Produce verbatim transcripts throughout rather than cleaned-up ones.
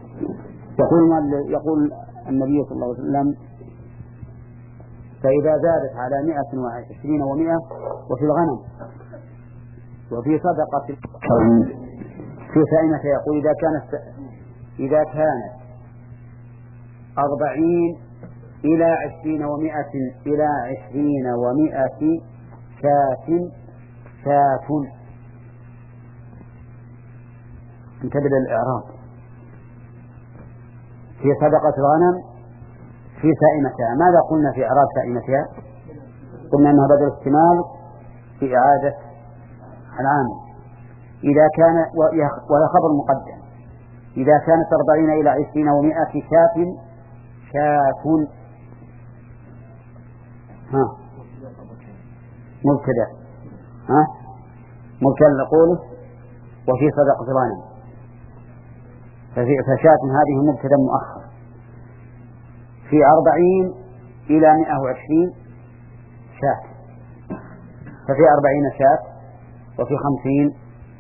يقول يقول النبي صلى الله عليه وسلم: فإذا زادت على مائة وعشرين ومائة. وفي الغنم وفي صدقة في سائمة يقول: إذا كانت إذا كانت أربعين إلى عشرين ومائة إلى عشرين ومائة شاة شاة. انتبه للإعراب: في صدقة الغنم في سائمتها. ماذا قلنا في إعراب سائمتها؟ قلنا أنها بدل استعمال في إعادة العامل. إذا كان ولا خبر مقدم. إذا كانت أربعين إلى عشرين ومائة شاة شاة. ها مبتدأ ها مبتدأ نقوله وفي صدقة الغنم. فشاة هذه مبتدأ مؤخر. في أربعين إلى مائة وعشرين شاة، ففي أربعين شاة، وفي خمسين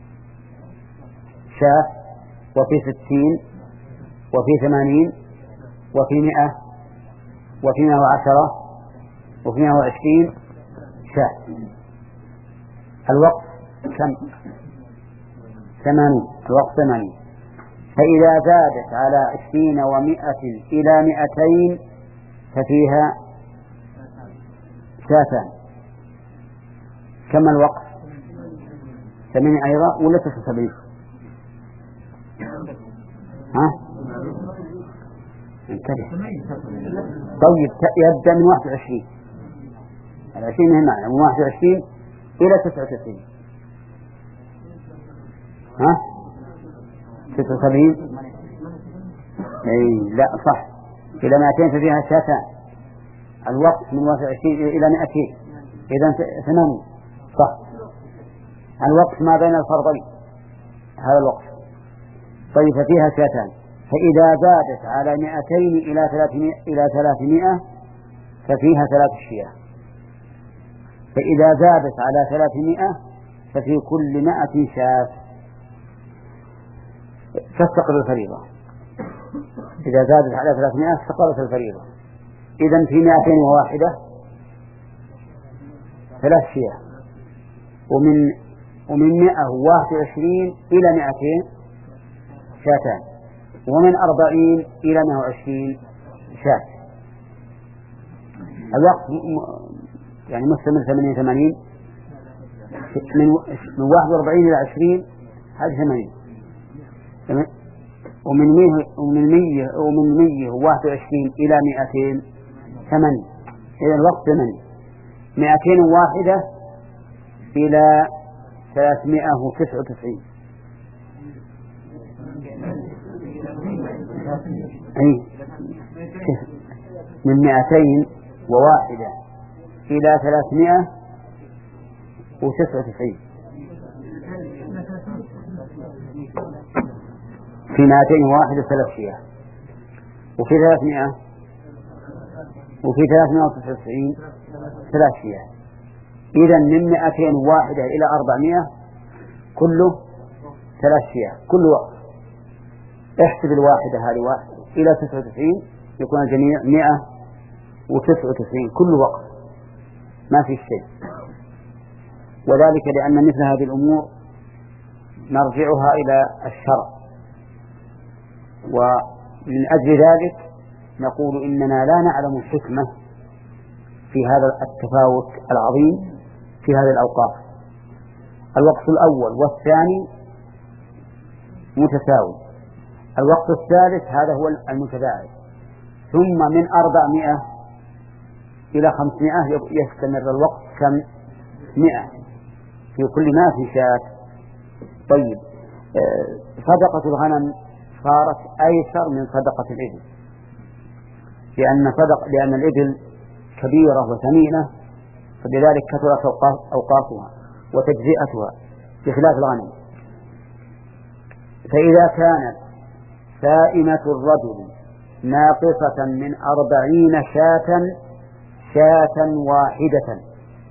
شاة، وفي ستين، وفي ثمانين، وفي مئة، وفي مائة وعشرة، وفي مائة وعشرين شاة. الوقت كم؟ ثمانين. الوقت ثمانين. فإذا زادت على عشرين ومائة إلى مائتين ففيها شاتان. كم الوقت؟ ثمانية أيضا ولا تسعة وسبعين؟ ها؟ انتبه. طيب يبدأ من واحد وعشرين. العشرين هنا من واحد وعشرين إلى تسعة وتسعين. ها؟ ستة وسبعين؟ اي لا صح. إلى مائتين ففيها شاتان. الوقت من واحد وعشرين إلى مائتين، إذا ثمانين. صح. الوقت ما بين الفرضين هذا الوقت. طيب ففيها شاتان. فإذا زادت على مائتين إلى ثلاثمائة إلى ثلاثمائة ففيها ثلاث شياه. فإذا زادت على ثلاثمائة ففي كل مائة شاة. تستقر الفريضة. إذا زادت على ثلاثمائة استقرت الفريضة. إذن في مائتين وواحدة ثلاث شياه، ومن ومن مائة وواحد وعشرين إلى مائتين شاتان، ومن أربعين إلى مائة وعشرين شاة. الوقت يعني مستمر ثمانين ثمانين. من من واحد وأربعين إلى عشرين هذه ثمانين. ومن مية ومن مية ومن مية وواحد وعشرين إلى مائتين ثمانين. إذا الوقت ثمانين. مائتين وواحدة إلى ثلاثمائة وتسعة وتسعين. أي من مائتين وواحدة إلى ثلاثمائة وتسعة وتسعين. في مائتين وواحدة ثلاث شياه، وفي ثلاثمائة وفي ثلاثمائة وتسعة وتسعين ثلاث شياه. إذا من مائتين وواحدة إلى أربعمائة كله ثلاث شياه كل وقت. احسب الواحدة هذه واحد إلى تسعة وتسعين يكون الجميع مائة وتسعة وتسعين كل وقت، ما في شيء. وذلك لأن مثل هذه الأمور نرجعها إلى الشرع، ومن أجل ذلك نقول إننا لا نعلم الحكمة في هذا التفاوت العظيم في هذه الأوقات. الوقت الأول والثاني متساوي، الوقت الثالث هذا هو المتباعد، ثم من أربعمائة إلى خمسمائة يستمر الوقت كم؟ مئة في كل ما في شاة. طيب صدقة الغنم صارت أيسر من صدقة الإبل، لأن صدق لأن الإبل كبيرة وثمينة، فلذلك كثرت أوقاتها وتجزئتها بخلاف الغنم. فإذا كانت سائمة الرجل ناقصة من أربعين شاة شاة واحدة،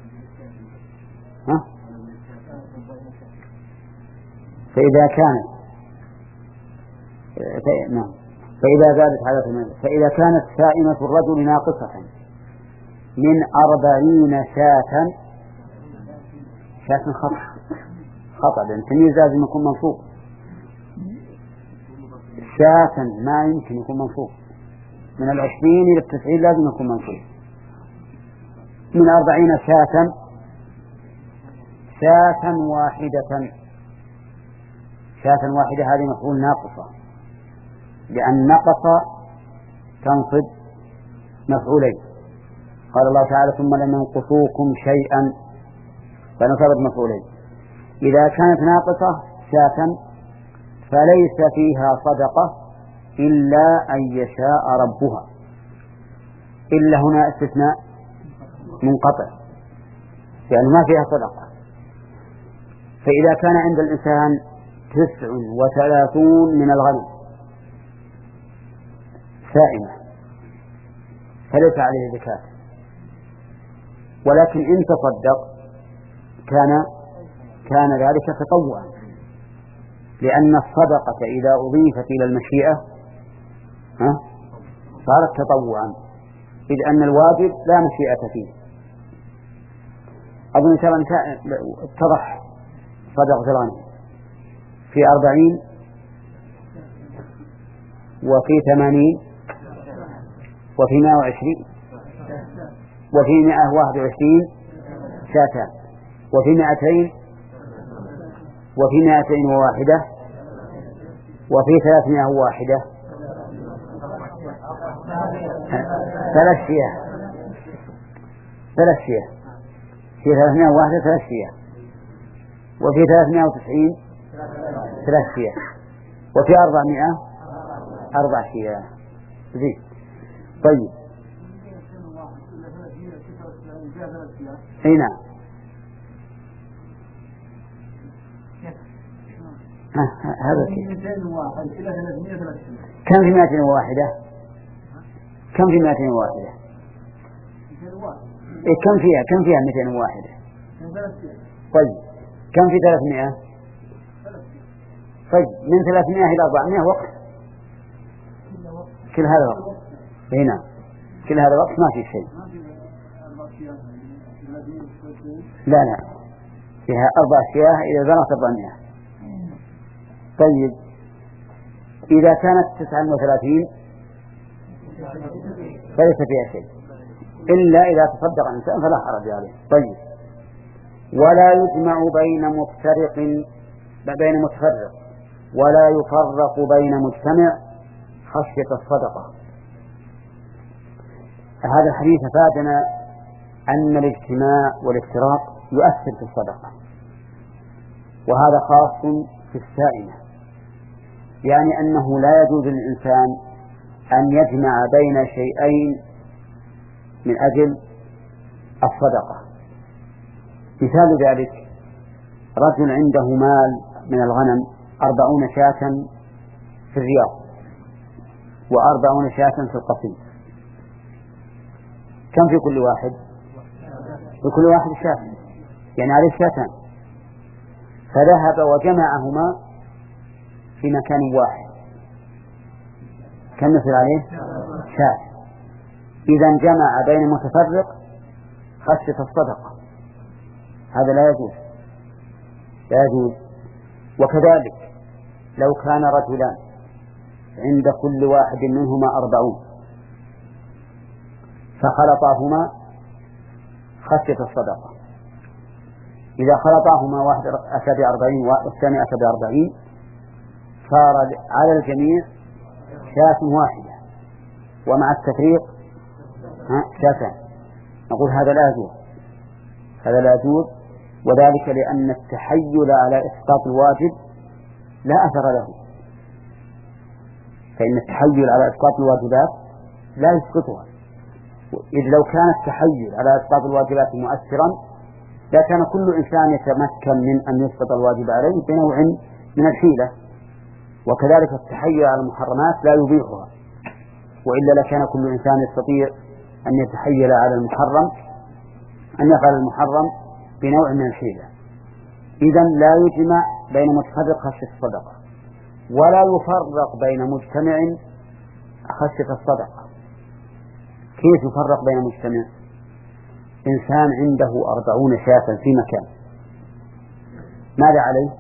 ها؟ فإذا كانت نعم فإذا زادت على ثمانية. فإذا كانت سائمة الرجل ناقصة من أربعين شاة، شاة خطأ خطأ لأن تمييز لازم يكون منصوب، شاة ما يمكن يكون منصوب، من العشرين إلى التسعين لازم يكون منصوب. من أربعين شاة، شاة واحدة، شاة واحدة هذه مفعول ناقصة، لأن نقص تنصب مفعولين. قال الله تعالى ثم لم ينقصوكم شيئا فنصبت مفعولين. إذا كانت ناقصة شاة فليس فيها صدقة إلا أن يشاء ربها، إلا هنا استثناء منقطع يعني ما فيها صدقة. فإذا كان عند الإنسان تسع وثلاثون من الغنم سائمة فليس عليه زكاة، ولكن إن تصدق كان كان ذلك تطوعا، لأن الصدقة إذا أضيفت إلى المشيئة ها صارت تطوعا، إذ أن الواجب لا مشيئة فيه. أظن ترى اتضح صدقة الغنم في أربعين وفي ثمانين وفي مائة وعشرين وفي مائة واحد وعشرين شاتان وفي مائتين وفي مائتين وواحدة وفي ثلاثمائة واحدة ثلاث شياه ثلاث شياه في ثلاثمائة واحدة ثلاث شياه وفي ثلاثمائة وتسعين ثلاث شياه وفي أربعمائة أربع شياه. زين. طيب هنا هذا كم في مائتين وواحدة؟ كم في مائتين وواحدة؟ إيه كم فيها كم فيها مائتين وواحدة؟ طيب كم في ثلاثمائة؟ طيب من ثلاثمائة إلى أربعمائة وقت، كل هذا وقت هنا كل هذا وقت ما في شيء. لا لا فيها أربع شياه إذا زنت أربعمائة. طيب إذا كانت تسعة وثلاثين فليس فيها شيء إلا إذا تصدق الإنسان فلا حرج عليه. طيب ولا يجمع بين مفترق بين متفرق ولا يفرق بين مجتمع خشية الصدقة. هذا الحديث فادنا أن الاجتماع والافتراق يؤثر في الصدقة، وهذا خاص في السائمة، يعني أنه لا يجوز للإنسان أن يجمع بين شيئين من أجل الصدقة. مثال ذلك رجل عنده مال من الغنم أربعون شاة في الرياض وأربعون شاة في القصيم، كم في كل واحد؟ في كل واحد شاة، يعني عليه شاتان، فذهب وجمعهما في مكان واحد، كم يصير عليه؟ شاة. إذا جمع بين متفرق خشية الصدقة، هذا لا يجوز لا يجوز. وكذلك لو كان رجلان عند كل واحد منهما أربعون فخلطاهما خشية الصدقة، إذا خلطاهما واحد أتى بأربعين والثاني أتى بأربعين صار على الجميع شاة واحدة ومع التفريق شاتان. نقول هذا لا يجوز هذا لا يجوز وذلك لأن التحيل على إسقاط الواجب لا أثر له، فإن التحيل على إسقاط الواجبات لا يسقطها، إذ لو كان التحيل على إسقاط الواجبات مؤثرا لكان كل إنسان يتمكن من أن يسقط الواجب عليه بنوع من الحيلة. وكذلك التحيل على المحرمات لا يبيحها، وإلا لكان كل إنسان يستطيع أن يتحيل على المحرم أن يفعل المحرم بنوع من الحيلة. إذن لا يجمع بين متفرق خشية الصدقة ولا يفرق بين مجتمع خشية الصدقة. كيف يفرق بين المجتمع؟ إنسان عنده أربعون شاة في مكان، ماذا عليه؟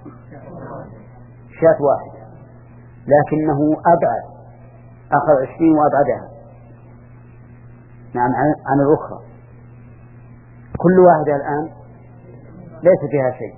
شاة واحدة، لكنه أبعد، أخذ عشرين وأبعدها نعم عن الأخرى، كل واحدة الآن ليس فيها شيء،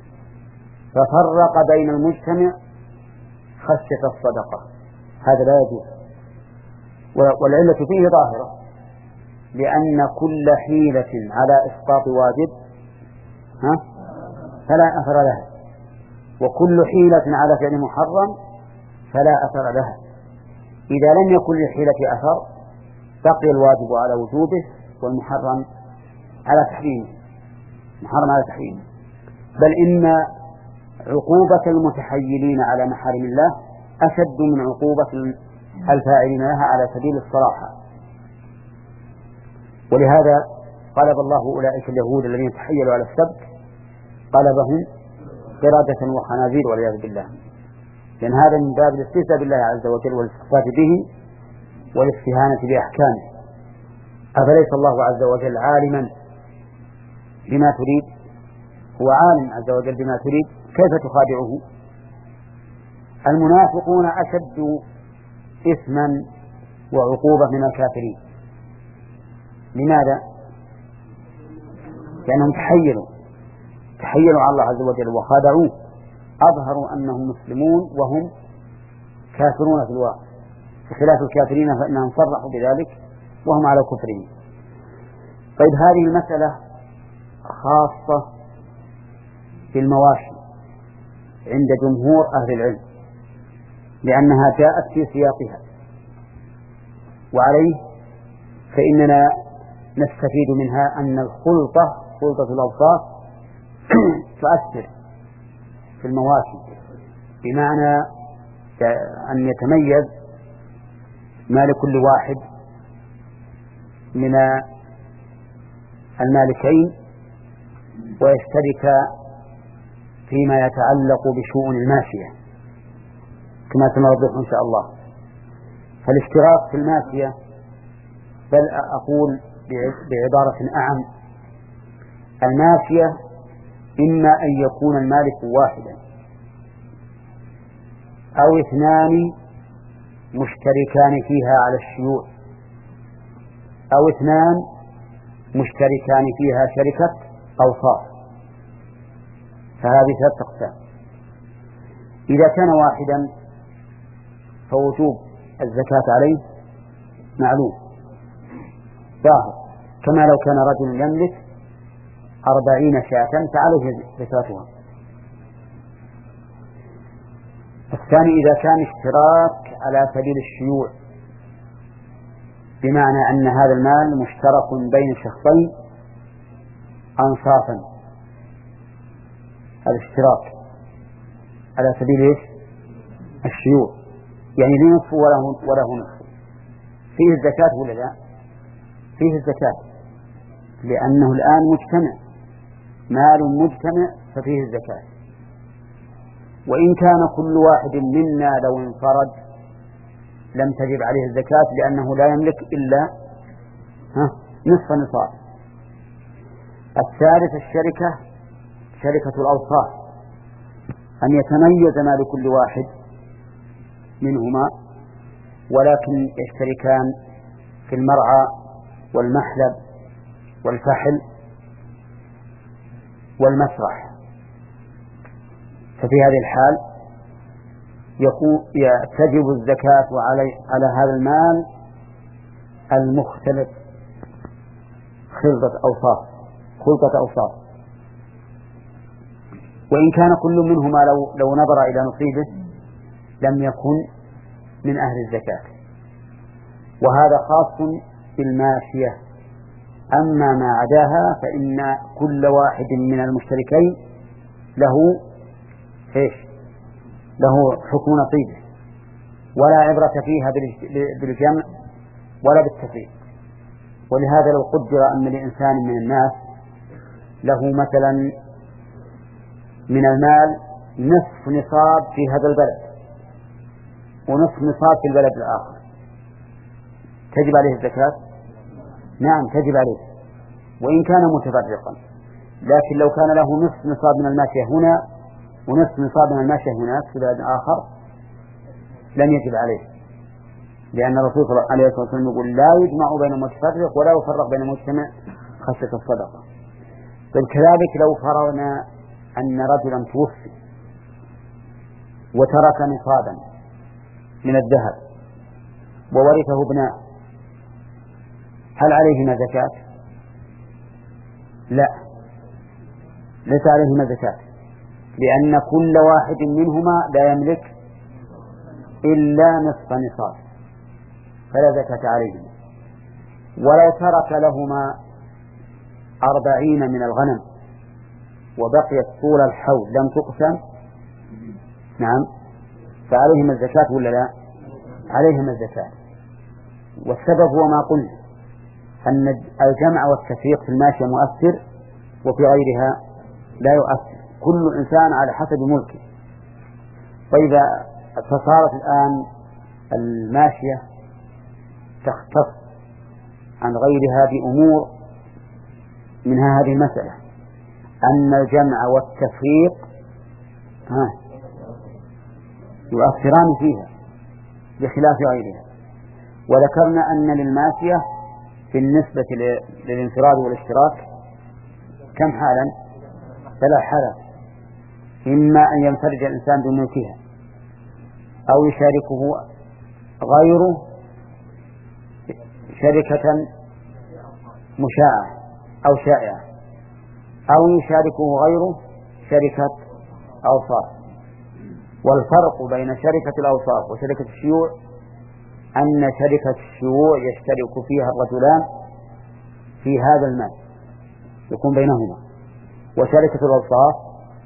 ففرق بين المجتمع خشية الصدقة، هذا لا يجوز. والعلة فيه ظاهرة، لأن كل حيلة على إسقاط واجب ها فلا أثر لها، وكل حيلة على فعل محرم فلا أثر لها. إذا لم يكن للحيلة أثر بقي الواجب على وجوبه والمحرم على تحريمه، محرم على تحريمه. بل إن عقوبة المتحيلين على محارم الله أشد من عقوبة الفاعلين لها على سبيل الصراحة. ولهذا قلب الله أولئك اليهود الذين تحيلوا على السبت قلبهم قردة وخنازير والعياذ بالله، لأن هذا من باب الاستهزاء بالله عز وجل والاستخفاف به والاستهانة بأحكامه. أفليس الله عز وجل عالما بما تريد؟ هو عالم عز وجل بما تريد، كيف تخادعه؟ المنافقون أشد إثما وعقوبة من الكافرين. لماذا؟ لأنهم تحيلوا تحيلوا على الله عز وجل وخادعوه، أظهروا أنهم مسلمون وهم كافرون في الواقع، بخلاف الكافرين فإنهم صرحوا بذلك وهم على كفرهم. طيب، هذه المسألة خاصة بالمواشي عند جمهور أهل العلم، لأنها جاءت في سياقها، وعليه فإننا نستفيد منها أن الخلطة خلطة الأوصاف تؤثر في المواشي، بمعنى أن يتميز ما لكل واحد من المالكين ويشترك فيما يتعلق بشؤون الماشية كما سنوضح إن شاء الله. فالاشتراك في الماشية، بل أقول بعبارة أعم، الماشية إما أن يكون المالك واحدا أو اثنان مشتركان فيها على الشيوع، أو اثنان مشتركان فيها شركة أوصاف، فهذه ثلاث أقسام. إذا كان واحدا فوجوب الزكاة عليه معلوم ظاهر، كما لو كان رجل يملك أربعين شاة فعليه زكاتها. الثاني إذا كان اشتراك على سبيل الشيوع، بمعنى أن هذا المال مشترك بين شخصين أنصافا، هذا اشتراك على سبيل إيش؟ الشيوع، يعني لي نصف وله, وله نصف، فيه الزكاة ولا لا؟ فيه الزكاة، لأنه الآن مجتمع، مال مجتمع ففيه الزكاة. وإن كان كل واحد منا لو انفرد لم تجب عليه الزكاة، لأنه لا يملك إلا ها نصف نصاب. الثالث الشركة، شركة الأوصاف، أن يتميز ما لكل واحد منهما، ولكن يشتركان في المرعى والمحلب والفحل والمسرح، ففي هذه الحال يكون تجب الزكاة على على هذا المال المختلف خلطة أوصاف خلطة أوصاف. وإن كان كل منهما لو لو نظر إلى نصيبه لم يكن من أهل الزكاة، وهذا خاص بالماشية. أما ما عداها فإن كل واحد من المشتركين له إيش؟ له حكم نصيبه، ولا عبرة فيها بالجمع ولا بالتفريق. ولهذا لو قدر أن لإنسان من الناس له مثلا من المال نصف نصاب في هذا البلد ونصف نصاب في البلد الآخر، تجب عليه الزكاة؟ نعم تجب عليه وإن كان متفرقا، لكن لو كان له نصف نصاب من الماشية هنا ونصف نصاب من الماشية هناك في بلد آخر لم يجب عليه، لأن الرسول صلى الله عليه وسلم يقول لا يجمع بين المتفرق ولا يفرق بين المجتمع خشية الصدقة. كذلك لو فرضنا أن رجلا توفي وترك نصابا من الذهب وورثه ابناء، هل عليهما زكاة؟ لا، ليس عليهما زكاة، لأن كل واحد منهما لا يملك إلا نصف نصاب فلا زكاة عليهما. ولو ترك لهما أربعين من الغنم وبقيت طول الحول لم تقسم، نعم، فعليهما الزكاة ولا لا؟ عليهما الزكاة. والسبب هو ما قلنا أن الجمع والتفريق في الماشية مؤثر وفي غيرها لا يؤثر، كل إنسان على حسب ملكه. فإذا فصارت الآن الماشية تختص عن غيرها بأمور منها هذه المسألة أن الجمع والتفريق ها يؤثران فيها بخلاف غيرها. وذكرنا أن للماشية في النسبة للانفراد والاشتراك كم حالا؟ ثلاث حالات، إما أن ينفرد الإنسان بملكها أو يشاركه غيره شركة مشاعة أو شائعة أو يشاركه غيره شركة أوصاف. والفرق بين شركة الأوصاف وشركة الشيوع أن شركة الشيوع يشترك فيها الرجلان في هذا المال يكون بينهما، وشركة الأوصاف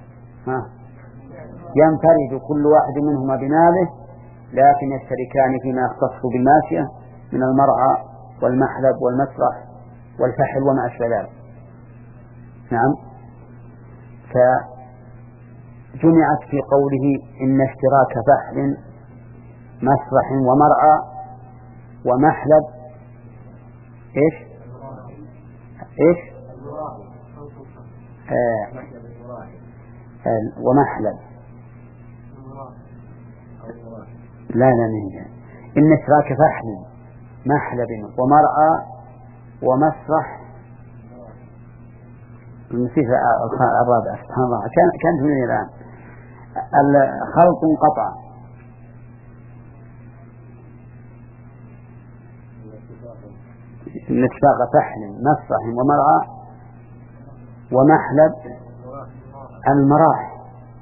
ينفرد كل واحد منهما بماله لكن يشتركان فيما يختص بالماشية من المرعى والمحلب والمسرح والفحل وما أشبه ذلك. نعم. فجمعت في قوله إن اشتراك فحل مسرح ومرعى ومحلب إيش إيش آه آه ومحلب لا لا من إن اشتراك فحل محلب ومرعى ومسرح نسيت الرابع سبحان الله كان كان من الآن الخلط انقطع إن اشتراك فحل مسرح ومرعى ومحلب المراح.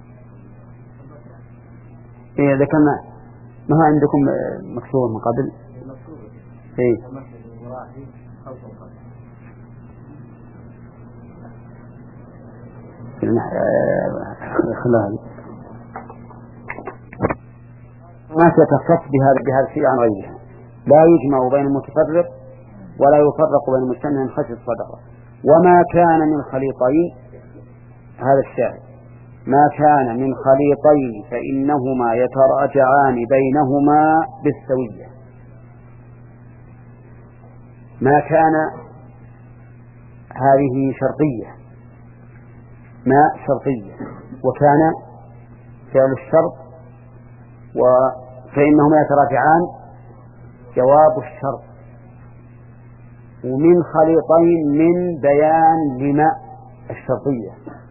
إيه ذكرنا ما هو عندكم مكسور من قبل؟ إيه خلال ما تختص بهذا بهذا الشيء عن غيرها، لا يجمع بين المتفرق ولا يفرق بين المجتمع من خشية الصدقة. وما كان من خليطين، هذا الشاهد، ما كان من خليطين فإنهما يتراجعان بينهما بالسوية. ما كان هذه شرطية، ما شرطية، وكان فعل الشرط، فإنهما يتراجعان جواب الشرط. ومن خليطين من بيان لما الشرطية،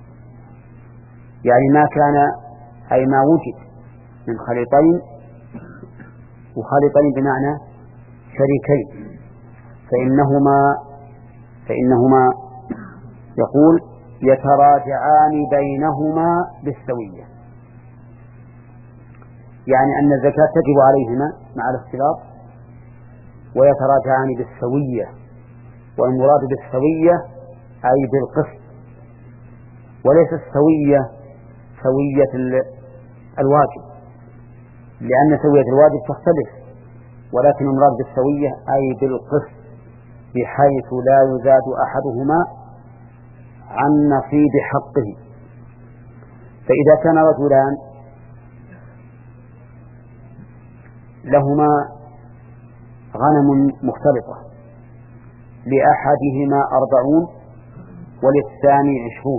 يعني ما كان أي ما وجد من خليطين، وخليطين بمعنى شريكين، فإنهما فإنهما يقول يتراجعان بينهما بالسوية، يعني أن الزكاة تجب عليهما مع الاختلاط ويتراجعان بالسوية. والمراد بالسوية أي بالقسط، وليس السوية سوية الواجب، لأن سوية الواجب تختلف، ولكن المراد بالسوية أي بالقسط بحيث لا يزاد أحدهما عن نصيب حقه. فإذا كان رجلان لهما غنم مختلطة، لأحدهما أربعون وللثاني عشرون،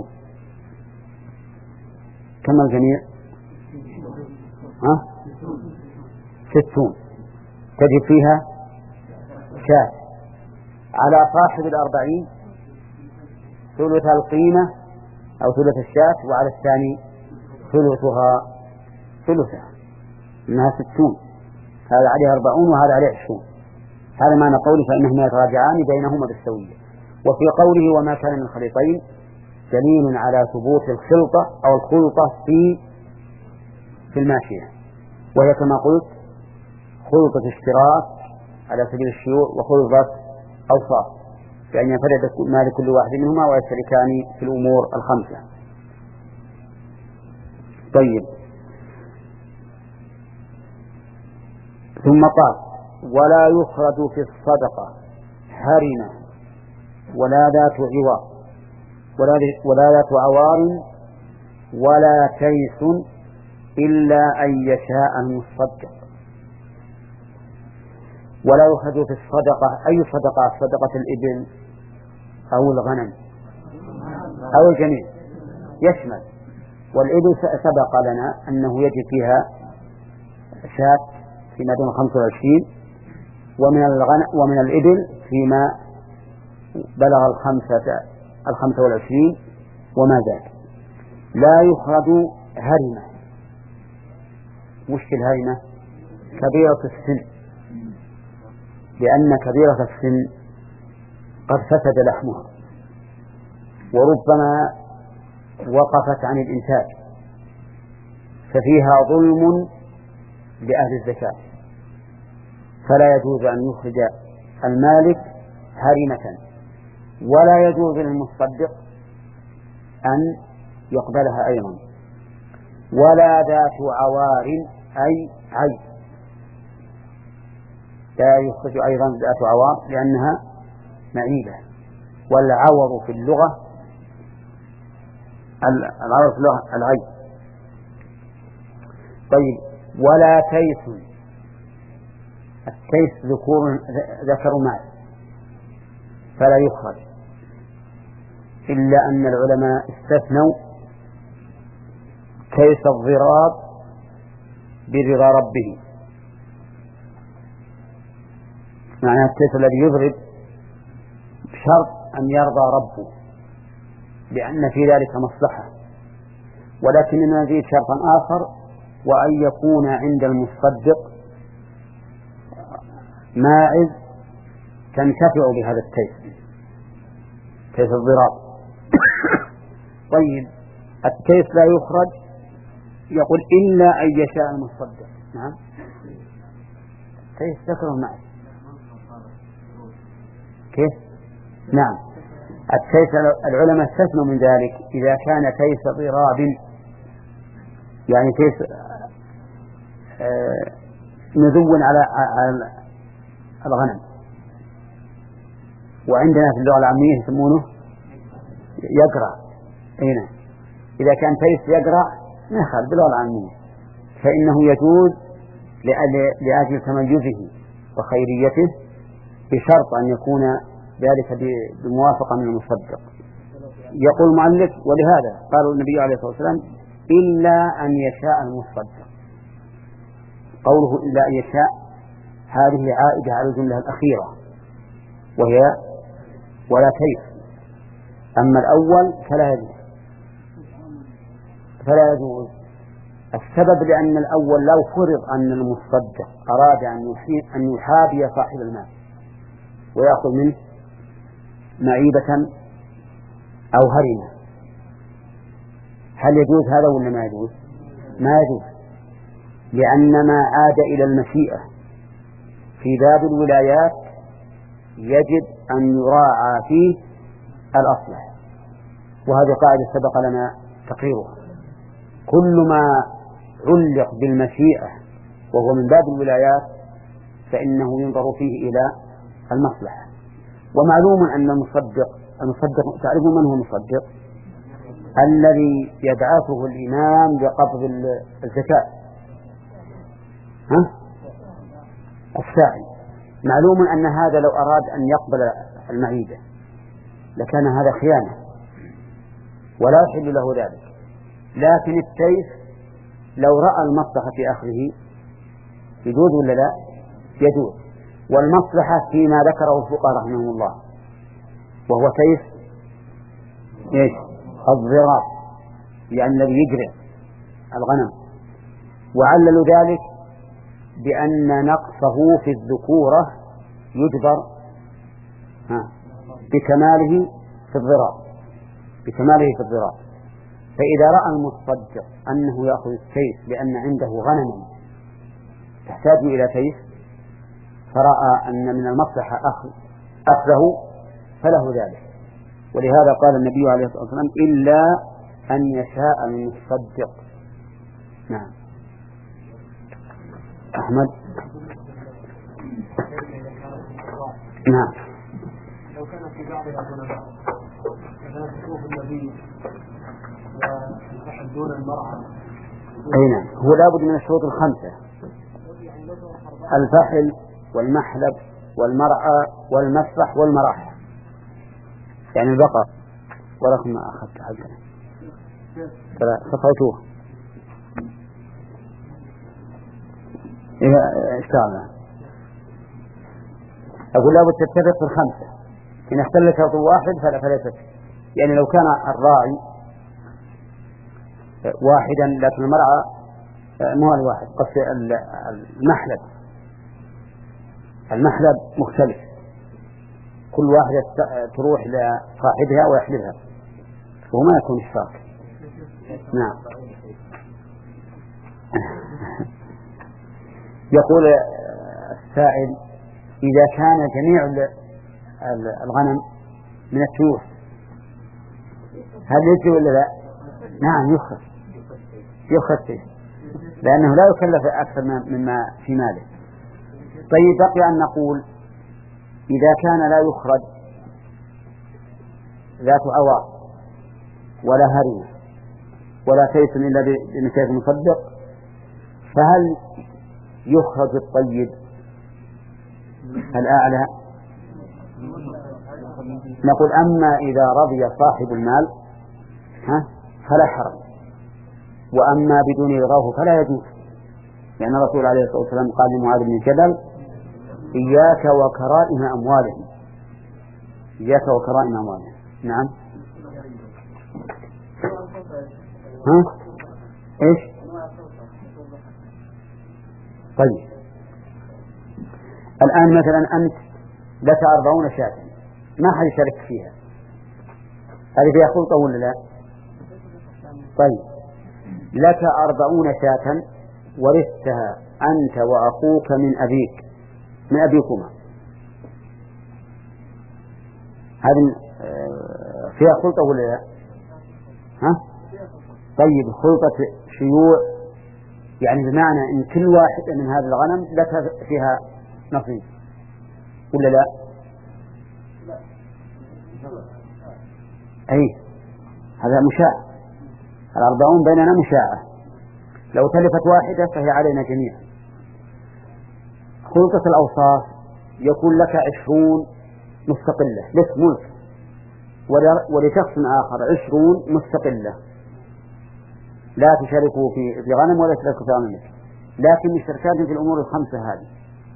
كم الجميع؟ ها؟ ستون، تجد فيها شاة. على صاحب الأربعين ثلث القيمة أو ثلث الشاة، وعلى الثاني ثلثها ثلثها، إنها ستون، هذا عليه أربعون وهذا عليه عشرون. هذا معنى قوله فإنهما يتراجعان بينهما بالسوية. وفي قوله وما كان من خليطين دليل على ثبوت الخلطة أو الخلطة في في الماشية، وهي كما قلت خلطة اشتراك على سبيل الشيوع وخلطة أوصاف، بأن ينفرد مال كل واحد منهما ويشتركان في الأمور الخمسة. طيب، ثم قال ولا يخرج في الصدقة هرمة ولا ذات عوار ولا ذات عوار ولا تيس إلا أن يشاء المصدق. ولا يخرج في الصدقة، أي صدقة؟ صدقة الإبل أو الغنم أو الجميع يشمل. والإبل سبق لنا أنه يجب فيها شاة فيما دون خمسة وعشرين، ومن الغنم ومن الإبل فيما بلغ الخمسة الخمسة والعشرين وما زاد. لا يخرج هرمة. مشكل هرمة كبيرة السن، لأن كبيرة السن قد فسد لحمها وربما وقفت عن الإنتاج، ففيها ظلم لأهل الزكاة، فلا يجوز أن يخرج المالك هرمة، ولا يجوز للمصدق أن يقبلها أيضا. ولا ذات عوار أي عيب، لا يخرج أيضا ذات عوار لأنها معيبة. والعور في اللغة العور في اللغة العيب. طيب، ولا تيس. التيس ذكور ذكر مال فلا يخرج، إلا أن العلماء استثنوا تيس الضراب برضا ربه، معنى التيس الذي يضرب بشرط أن يرضى ربه، لأن في ذلك مصلحة. ولكننا نزيد شرطا آخر، وأن يكون عند المصدق ماعز تنتفع بهذا التيس، تيس الضراب. طيب، التيس لا يخرج، يقول إلا أن يشاء المصدق. نعم، تيس ذكره معه كيف؟ نعم، التيس العلماء استثنوا من ذلك إذا كان تيس ضراب، يعني تيس نذو على الغنم، وعندنا في اللغة العامية يسمونه يقرع. هنا إذا كان تيس يقرع نخل باللغة العامية، فإنه يجوز لأجل تميزه وخيريته، بشرط أن يكون ذلك بموافقة من المصدق. يقول المؤلف ولهذا قال النبي عليه الصلاة والسلام إلا أن يشاء المصدق. قوله إلا أن يشاء هذه عائدة على الجملة الأخيرة وهي ولا كيف. أما الأول فلا يجوز فلا يجوز السبب لأن الأول لو فرض أن المصدق أراد أن يحابي صاحب المال ويأخذ منه معيبة أو هرمة، هل يجوز هذا ولا ما يجوز؟ ما يجوز، لأن ما عاد إلى المشيئة في باب الولايات يجب أن يراعى فيه الأصلح، وهذه قاعدة سبق لنا تقريرها. كل ما علق بالمشيئة وهو من باب الولايات فإنه ينظر فيه إلى المصلحة. ومعلوم أن المصدق المصدق تعرفون من هو المصدق؟ الذي يبعثه الإمام لقبض الزكاة، ها؟ الساعي. معلوم أن هذا لو أراد أن يقبل المعيدة لكان هذا خيانة ولا يحل له ذلك. لكن التيس لو رأى المصلحة في أخذه يجوز ولا لا؟ يجوز. والمصلحة فيما ذكره الفقهاء رحمهم الله وهو تيس إيش؟ الضرار، يعني الذي يجري الغنم، وعللوا ذلك بأن نقصه في الذكورة يجبر بكماله في الضرار بكماله في الضرار. فإذا رأى المصدق أنه يأخذ التيس لأن عنده غنما تحتاج إلى تيس فرأى أن من المصلحة أخذ أخذه فله ذلك. ولهذا قال النبي عليه الصلاة والسلام إلا أن يشاء المصدق. نعم أحمد. نعم. لو كان في بعض العلماء كذلك تشوف النبي ويحدون المرأة. أي نعم. هو لابد من الشروط الخمسة: الفحل والمحلب والمرأة والمسرح والمراح، يعني البقر. ولكن ما أخذت حقنا فلا خطوتوه إذا اشتغلنا. أقول لابد تتفق في الخمسة، إن اختل شرط واحد فلا فليست. يعني لو كان الراعي واحدا لكن المرأة مو الواحد، قصد المحلب المحلب مختلف، كل واحدة تروح لصاحبها ويحلبها وما يكون اشتراك. نعم. يقول السائل: إذا كان جميع الغنم من التيوس هل يجري ولا لا؟ نعم يخرج يخرج لأنه لا يكلف أكثر مما في ماله. طيب بقي أن نقول إذا كان لا يخرج ذات عوار ولا هرمة ولا كيس إلا بمكياج مصدق فهل يخرج الطيب الأعلى؟ نقول أما إذا رضي صاحب المال ها فلا حرج، وأما بدون رضاه فلا يجوز، لأن يعني الرسول عليه الصلاة والسلام قال لمعاذ بن جبل: إياك وكرائم أموالهم إياك وكرائم أموالهم. نعم. ها إيش؟ طيب الآن مثلا أنت لك أربعون شاة ما حد يشارك فيها، هذه فيها خلطة ولا لا؟ طيب لك أربعون شاة ورثتها أنت وأخوك من أبيك من أبيكما، هذه فيها خلطة ولا لا؟ ها؟ طيب خلطة شيوع، يعني بمعنى إن كل واحد من هذا الغنم لك فيها نصيب ولا لا؟ أي هذا مشاع، الأربعون بيننا مشاعة، لو تلفت واحدة فهي علينا جميعا. خلطة الأوصاف يكون لك عشرون مستقلة لك ملك ولشخص آخر عشرون مستقلة لا تشاركوا في في غنم ولا تشاركوا في غنمك، لكن الشركات في الأمور الخمسة هذه: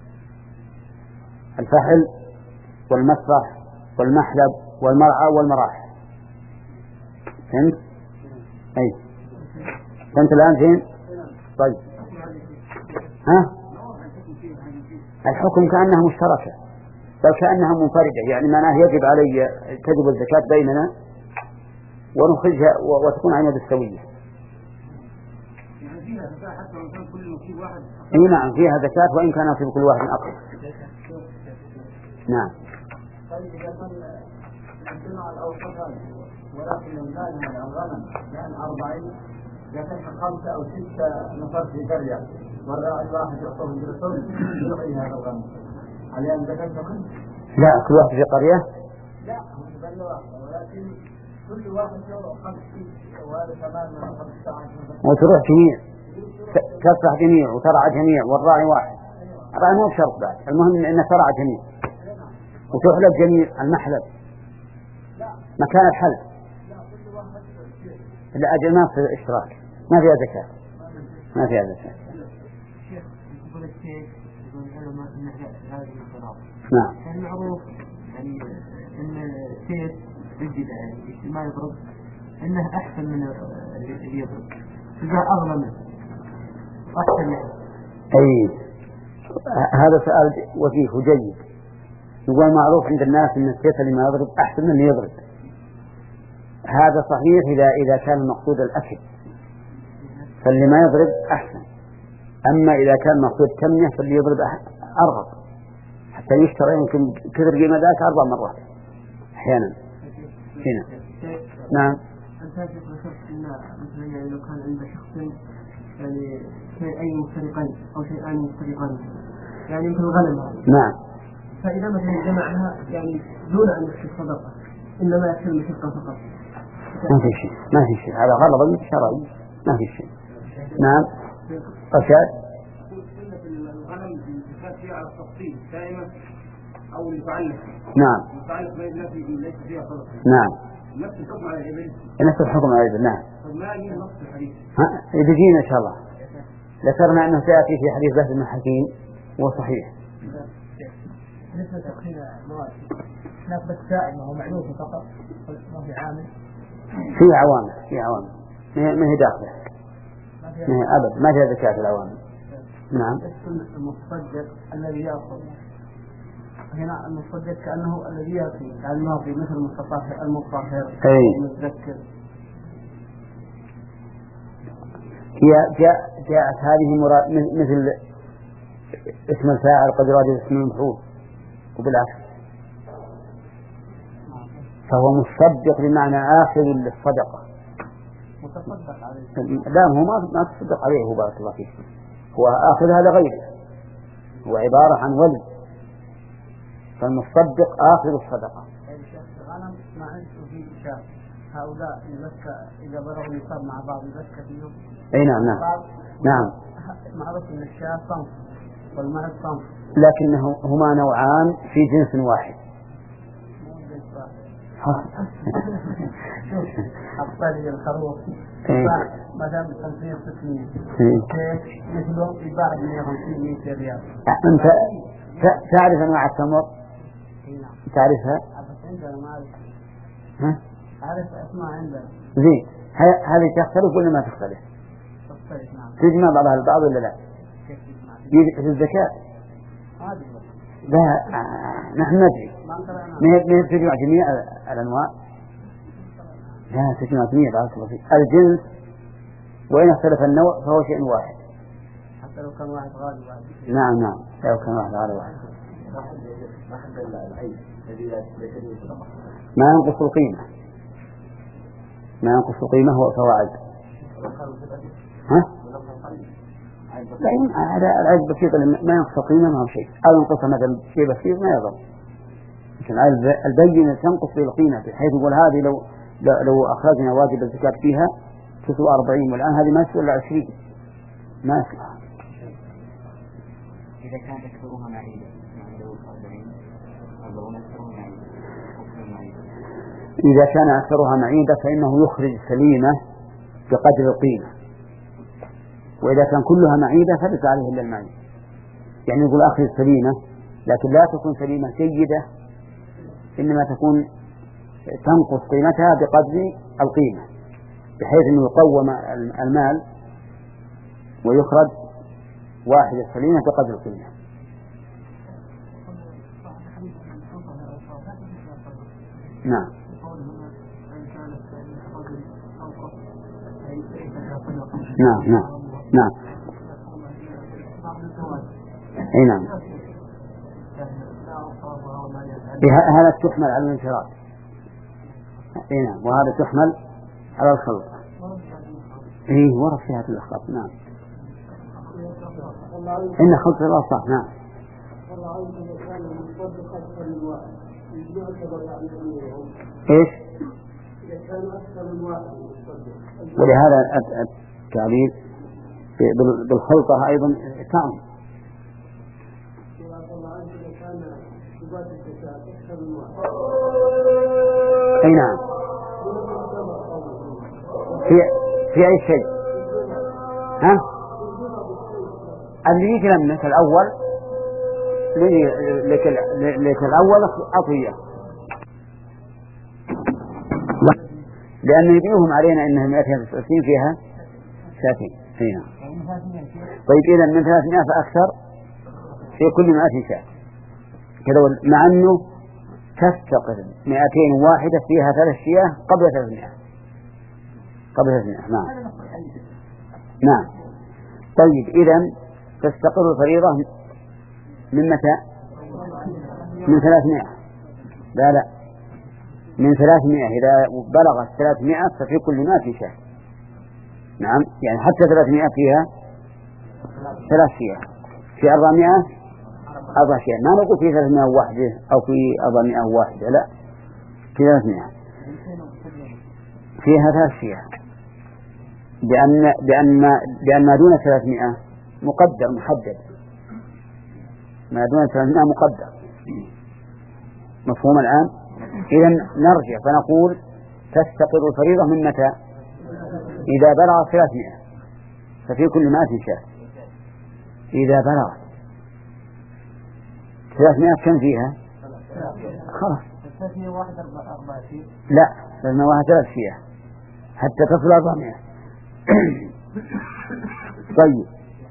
الفحل والمسرح والمحلب والمرعى والمراح. فهمت؟ أي فهمت الآن فين؟ طيب ها الحكم كأنها مشتركة بل كأنها منفردة، يعني معناه يجب علي تجب الزكاة بيننا ونخرجها وتكون عينها بالسوية. يعني فيها زكاة حتى لو كان كل نصيب واحد. اي نعم فيها زكاة وإن كان نصيب كل واحد أقل. نعم. طيب إذا كان عندنا الأوسط ولكن المال من الغنم لأن أربعين إذا كان خمسة أو ستة نفر في قرية والراعي واحد يعطوه بالرسول يعطي هذا الغنم على أن زكاة كل؟ لا كل واحد في قرية؟ لا هم بل واحد ولكن كل واحد يوم خمسين وهذا كمان من خمسة عشر وتروح جميع تفتح جميع وترعى جميع والراعي واحد. طبعا مو بشرط بعد، المهم أن ترعى جميع وتحلب جميع المحلب مكان الحلب. لا أجل ما في اشتراك، ما فيها زكاة، ما فيها زكاة. نعم. المعروف يعني إن السيف الجديد يعني ما يضرب إنه أحسن من اللي يضرب، إذا أغلى منه أحسن منه. أي هذا سؤال وجيه وجيد. يقول معروف عند الناس إن السيف اللي ما يضرب أحسن من اللي يضرب. هذا صحيح إذا إذا كان المقصود الأكل، فاللي ما يضرب أحسن. أما إذا كان المقصود تمنية فاللي يضرب أرغب حتى يشتري يمكن كثر قيمة ذاك أربع مرات أحيانا. هنا نعم. أنت ذكرت أن مثلا يعني لو كان عند شخص يعني شيئين مختلفين أو شيئان مختلفين يعني مثل الغنم. نعم. فإذا مثلا جمعها يعني دون أن يكشف صدقة إنما يكشف المشقة فقط. ما في شيء، ما في شيء، هذا غلط شرعي، ما في شيء. نعم. رشاد. الغنم يتفاد فيها على التفصيل دائما أو يتعلق. نعم. يتعلق ليس فيها صدقة. نعم. نفس الحكم على الإبل. نفس الحكم على الإبل. نعم. فما يجي نص الحديث. ها يجينا إن شاء الله. ذكرنا أنه سيأتي في حديث بهز بن حكيم وصحيح. بالنسبة لتدخين المواد هناك بس دائم وهو معلوف فقط ما في عامل. في عوامل، في عوامل ما هي داخلة، ما هي أبد ما فيها زكاة العوامل. نعم. المتصدق الذي يأخذ هنا المتصدق كأنه الذي يأخذ يعني الماضي مثل المتطهر المطهر المتذكر. هي جاء جاءت هذه مراد مثل اسم الفاعل قد يراد اسم المفعول وبالعكس، فهو مصدق بمعنى آخذ للصدقة. متصدق عليه. لا هو ما ما تصدق عليه هو بارك الله فيك، هو آخذها لغيره، هو عبارة عن ولد، فالمصدق آخذ الصدقة. الغنم ما عنده فيه شاة هؤلاء يزكى إذا بلغوا النصاب مع بعض يزكى فيهم. أي نعم نعم نعم. معروف أن الشاة صنف والمعز صنف، لكنه هما نوعان في جنس واحد. الطري الخروف ما دام التنفيذ ستمية مثله يباع مئة وخمسين مئة ريال. أنت تعرف أنواع التمر؟ تعرفها؟ ها؟ أعرف أسماء عندنا. زين هذه تختلف ولا ما تختلف؟ تختلف نعم. تجمع بعضها البعض ولا لا؟ في الزكاة؟ لا نحن ندري ما هي تجمع جميع الأنواع؟ لا تجمع جميع بارك الله فيك. الجنس وإن اختلف النوع فهو شيء واحد. حتى لو كان واحد غالي واحد. نعم نعم لو كان واحد غالي واحد. ما ينقص القيمة، ما ينقص القيمة هو فواعد. ها؟ لا هذا العيب بسيط ما ينقص القيمة ما هو شيء، أو ينقص مثلا شيء بسيط ما يضر. لكن البينة تنقص في القيمة بحيث يقول هذه لو لو أخرجنا واجب الزكاة فيها تسوى أربعين والآن هذه ما تسوى إلا عشرين ما يصلح. إذا كان أكثرها معيدة يعني لو أربعين أربعون أكثرها معيدة. إذا كان أكثرها معيدة فإنه يخرج سليمة بقدر القيمة، وإذا كان كلها معيدة فليس عليه إلا المعيدة. يعني يقول أخرج سليمة لكن لا تكون سليمة جيدة، إنما تكون تنقص قيمتها بقدر القيمة بحيث أنه يقوم المال ويخرج واحدة سليمة بقدر القيمة. نعم نعم نعم نعم اي نعم. هذا تحمل على الانفراد. اي نعم وهذا تحمل على الخلط. اي ورد فيها الاخلاط. نعم ان خلط الاصح. نعم ايش؟ ولهذا التعبير بالخلطة أيضا تعم أي نعم. في في أي شيء ها اللي يتلمس الأول لك الأول أطية لأن يبيعهم علينا إنها مئتين وتسعين فيها شاتين فينا. طيب إذا من ثلاثمائة فأكثر في كل مئة شات كذا، مع أنه تستقر مئتين واحدة فيها ثلاث شياه قبل ثلاثمائة قبل ثلاثمائة. نعم نعم. طيب إذا تستقر الفريضة من متى؟ من ثلاثمائة. لا لا من ثلاثمائة. إذا بلغت ثلاثمائة ففي كل مئة شاه. نعم يعني حتى ثلاثمائة فيها ثلاث شياه، في أربعمائة أربع شياه. ما نقول في ثلاثمائة واحدة أو في أربعمائة واحدة، لا في ثلاثمائة فيها ثلاث شياه، بأن بأن بأن ما دون ثلاثمائة مقدر محدد، ما دون ثلاثمائة مقدر. مفهوم الآن؟ إذا نرجع فنقول تستقر الفريضة من متى؟ إذا بلغ ثلاثمائة ففي كل مئة شاه. إذا بلغ ثلاثمائة كم فيها؟ خلاص لا ثلاثمائة واحد ثلاث شياه حتى تصل أربعمائة. طيب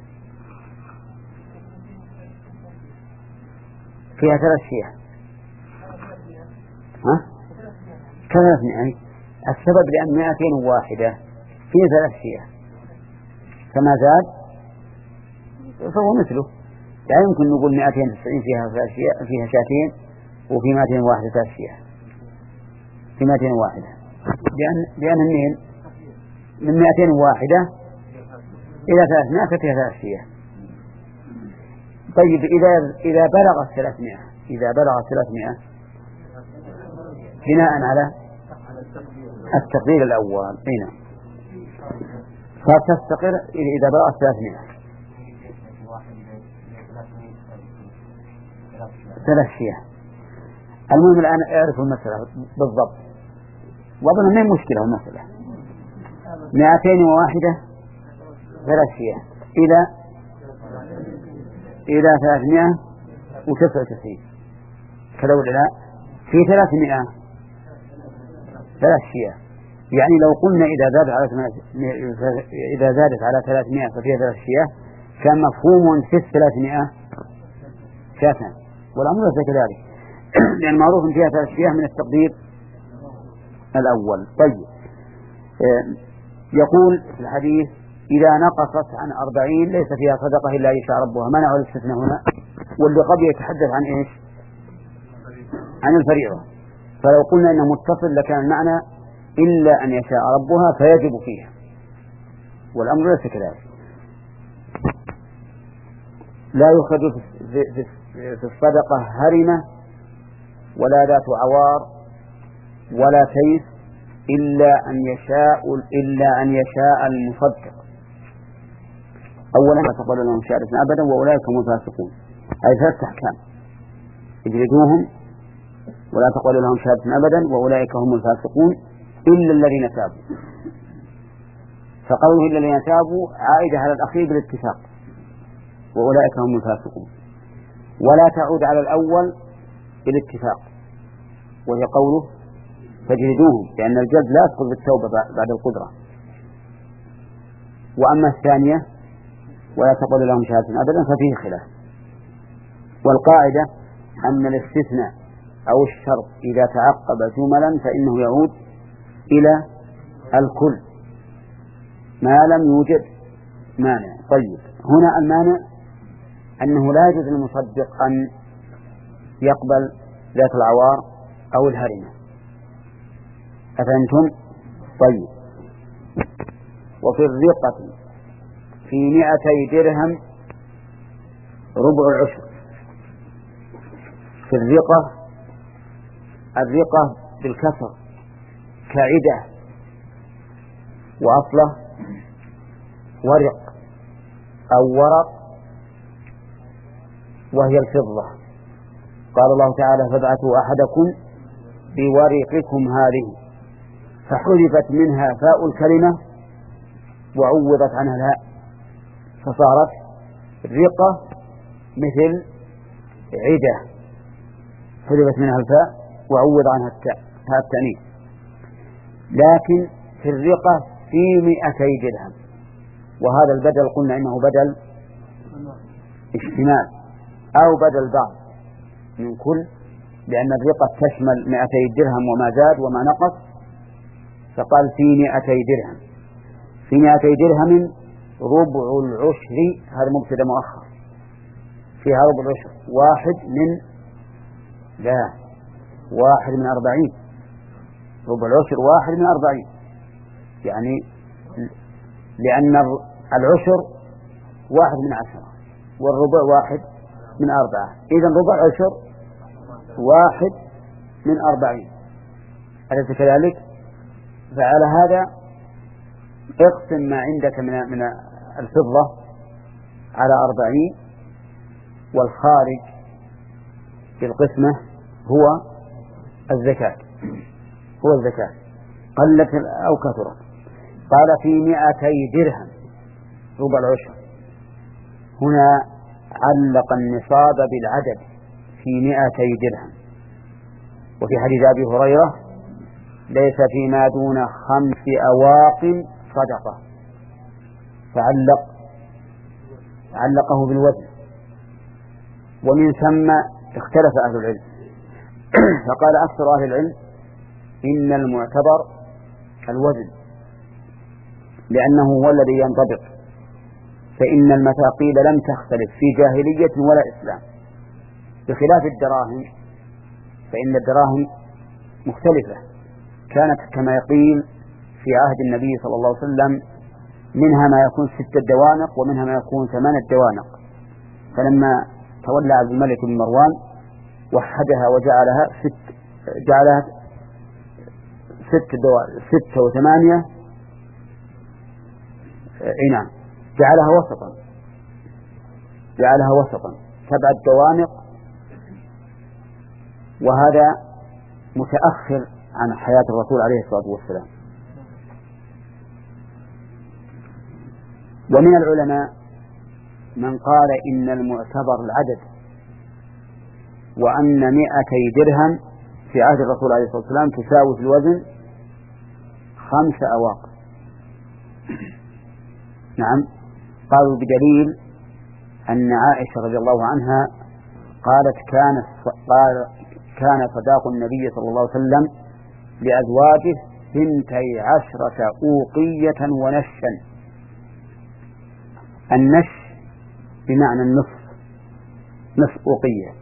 فيها ثلاث شياه ها ثلاثمائة. السبب لأن مئتين واحدة فيه ثلاث شياه، فما زاد فهو مثله. لا يمكن نقول مئتين وتسعين فيها فيها شاتين وفي مئتين واحدة ثلاث شياه، في مئتين واحدة لأن لأن منين من مئتين واحدة إلى ثلاثمائة فيها ثلاث شياه. طيب إذا إذا بلغ ثلاثمائة إذا بلغ ثلاثمائة بناء على التقدير الأول هنا فتستقر إذا بلغ ثلاثمائة ثلاث شياه. المهم الآن اعرفوا المسألة بالضبط، وأظن ما هي مشكلة المسألة. مئتين وواحدة ثلاث شياه إلى إلى ثلاثمائة وتسعة وتسعين كذا ولا لا؟ في ثلاثمائة ثلاث شياه. يعني لو قلنا إذا زادت على إذا زادت على ثلاثمائة ففيها ثلاث شياه كان مفهوم في الثلاثمائة شاتان، والأمر ليس كذلك لأن معروف فيها ثلاث شياه من التقدير الأول. طيب يقول في الحديث إذا نقصت عن أربعين ليس فيها صدقة إلا يشاء ربها، منع الاستثناء هنا، واللي قبل يتحدث عن إيش؟ عن الفريضة. فلو قلنا إنه متصل لكان المعنى إلا أن يشاء ربها فيجب فيها، والأمر ليس كذلك. لا يخرج في الصدقة هرمة ولا ذات عوار ولا كيس إلا أن يشاء إلا أن يشاء المصدق. أولا لا تقبل لهم شهادة أبدا وأولئك هم الفاسقون، أي ثلاث أحكام: اجلدوهم ولا تقبل لهم شهادة أبدا وأولئك هم الفاسقون إلا الذين تابوا. فقوله إلا الذين تابوا عائدة على الأخير بالاتفاق، وأولئك هم الفاسقون، ولا تعود على الأول بالاتفاق وهي قوله فاجلدوهم، لأن الجلد لا يسقط بالتوبة بعد القدرة. وأما الثانية ولا تقبل لهم شهادة أبدا ففيه خلاف. والقاعدة أن الاستثناء أو الشرط إذا تعقب جملا فإنه يعود إلى الكل ما لم يوجد مانع. طيب هنا المانع أنه لا يجوز للمصدق أن يقبل ذات العوار أو الهرمة. أفهمتم؟ طيب وفي الرقة في مئتي درهم ربع العشر. في الرقة، الرقة بالكسر كعدة وأصله ورق أو ورق وهي الفضة قال الله تعالى فابعثوا أحدكم بورقكم هذه، فحذفت منها فاء الكلمة وعوضت عنها الهاء، فصارت رقة مثل عدة، حذفت منها الفاء وعوض عنها التاء، هذا التأنيث. لكن في الرقة في مئتي درهم، وهذا البدل قلنا إنه بدل اشتمال أو بدل بعض من كل، لأن الرقة تشمل مئتي درهم وما زاد وما نقص، فقال في مئتي درهم. في مئتي درهم ربع العشر، هذا مبتدا مؤخر، فيها ربع العشر واحد من لا واحد من أربعين، ربع العشر واحد من أربعين، يعني لأن العشر واحد من عشرة والربع واحد من أربعة، إذن ربع العشر واحد من أربعين، أليس كذلك؟ فعلى هذا اقسم ما عندك من من الفضة على أربعين، والخارج في القسمة هو الزكاة، هو الزكاة قلت أو كثرت. قال في مئتي درهم ربع العشر، هنا علق النصاب بالعدد في مئتي درهم. وفي حديث أبي هريرة ليس فيما دون خمس أواق صدقة، فعلق علقه بالوزن. ومن ثم اختلف أهل العلم، فقال أكثر أهل العلم إن المعتبر الوزن، لأنه هو الذي ينطبق، فإن المثاقيل لم تختلف في جاهلية ولا إسلام، بخلاف الدراهم، فإن الدراهم مختلفة، كانت كما يقيل في عهد النبي صلى الله عليه وسلم منها ما يكون ستة دوانق ومنها ما يكون ثمانية دوانق، فلما تولى عبد الملك بن مروان وحدها وجعلها ست، جعلها ست دوانق، ستة وثمانية نعم، جعلها وسطا، جعلها وسطا سبعة دوانق، وهذا متأخر عن حياة الرسول عليه الصلاة والسلام. ومن العلماء من قال إن المعتبر العدد، وأن مئتي درهم في عهد الرسول عليه الصلاة والسلام تساوي في الوزن خمس أواق. نعم، قالوا بدليل أن عائشة رضي الله عنها قالت كان قال كان صداق النبي صلى الله عليه وسلم لأزواجه ثنتي عشرة أوقية ونشا. النش بمعنى النصف، نصف أوقية.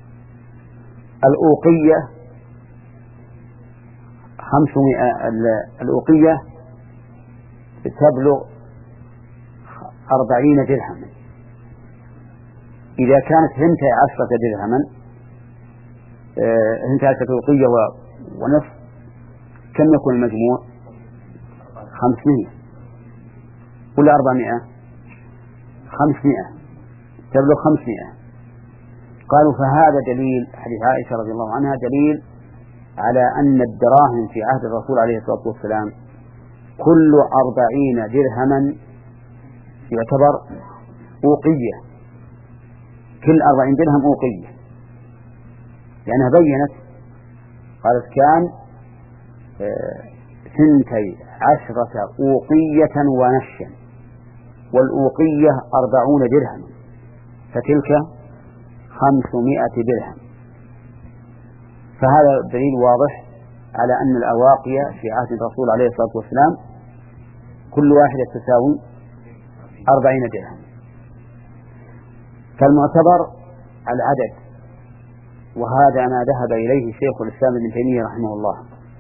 الأوقية خمسمائة، الأوقية تبلغ أربعين درهما. إذا كانت ثنتي عشرة درهما، ثنتي عشرة أوقية ونصف، كم يكون المجموع؟ خمسمائة ولا أربعمائة؟ خمسمائة، تبلغ خمسمائة. قالوا فهذا دليل، حديث عائشة رضي الله عنها دليل على أن الدراهم في عهد الرسول عليه الصلاة والسلام كل أربعين درهما يعتبر أوقية، كل أربعين درهم أوقية، لأنها بينت قالت كان ثنتي عشرة أوقية ونشا، والأوقية أربعون درهم، فتلك خمسمائة درهم. فهذا دليل واضح على أن الأواقي في عهد الرسول عليه الصلاة والسلام كل واحدة تساوي أربعين درهم. فالمعتبر العدد، وهذا ما ذهب إليه شيخ الإسلام ابن تيمية رحمه الله،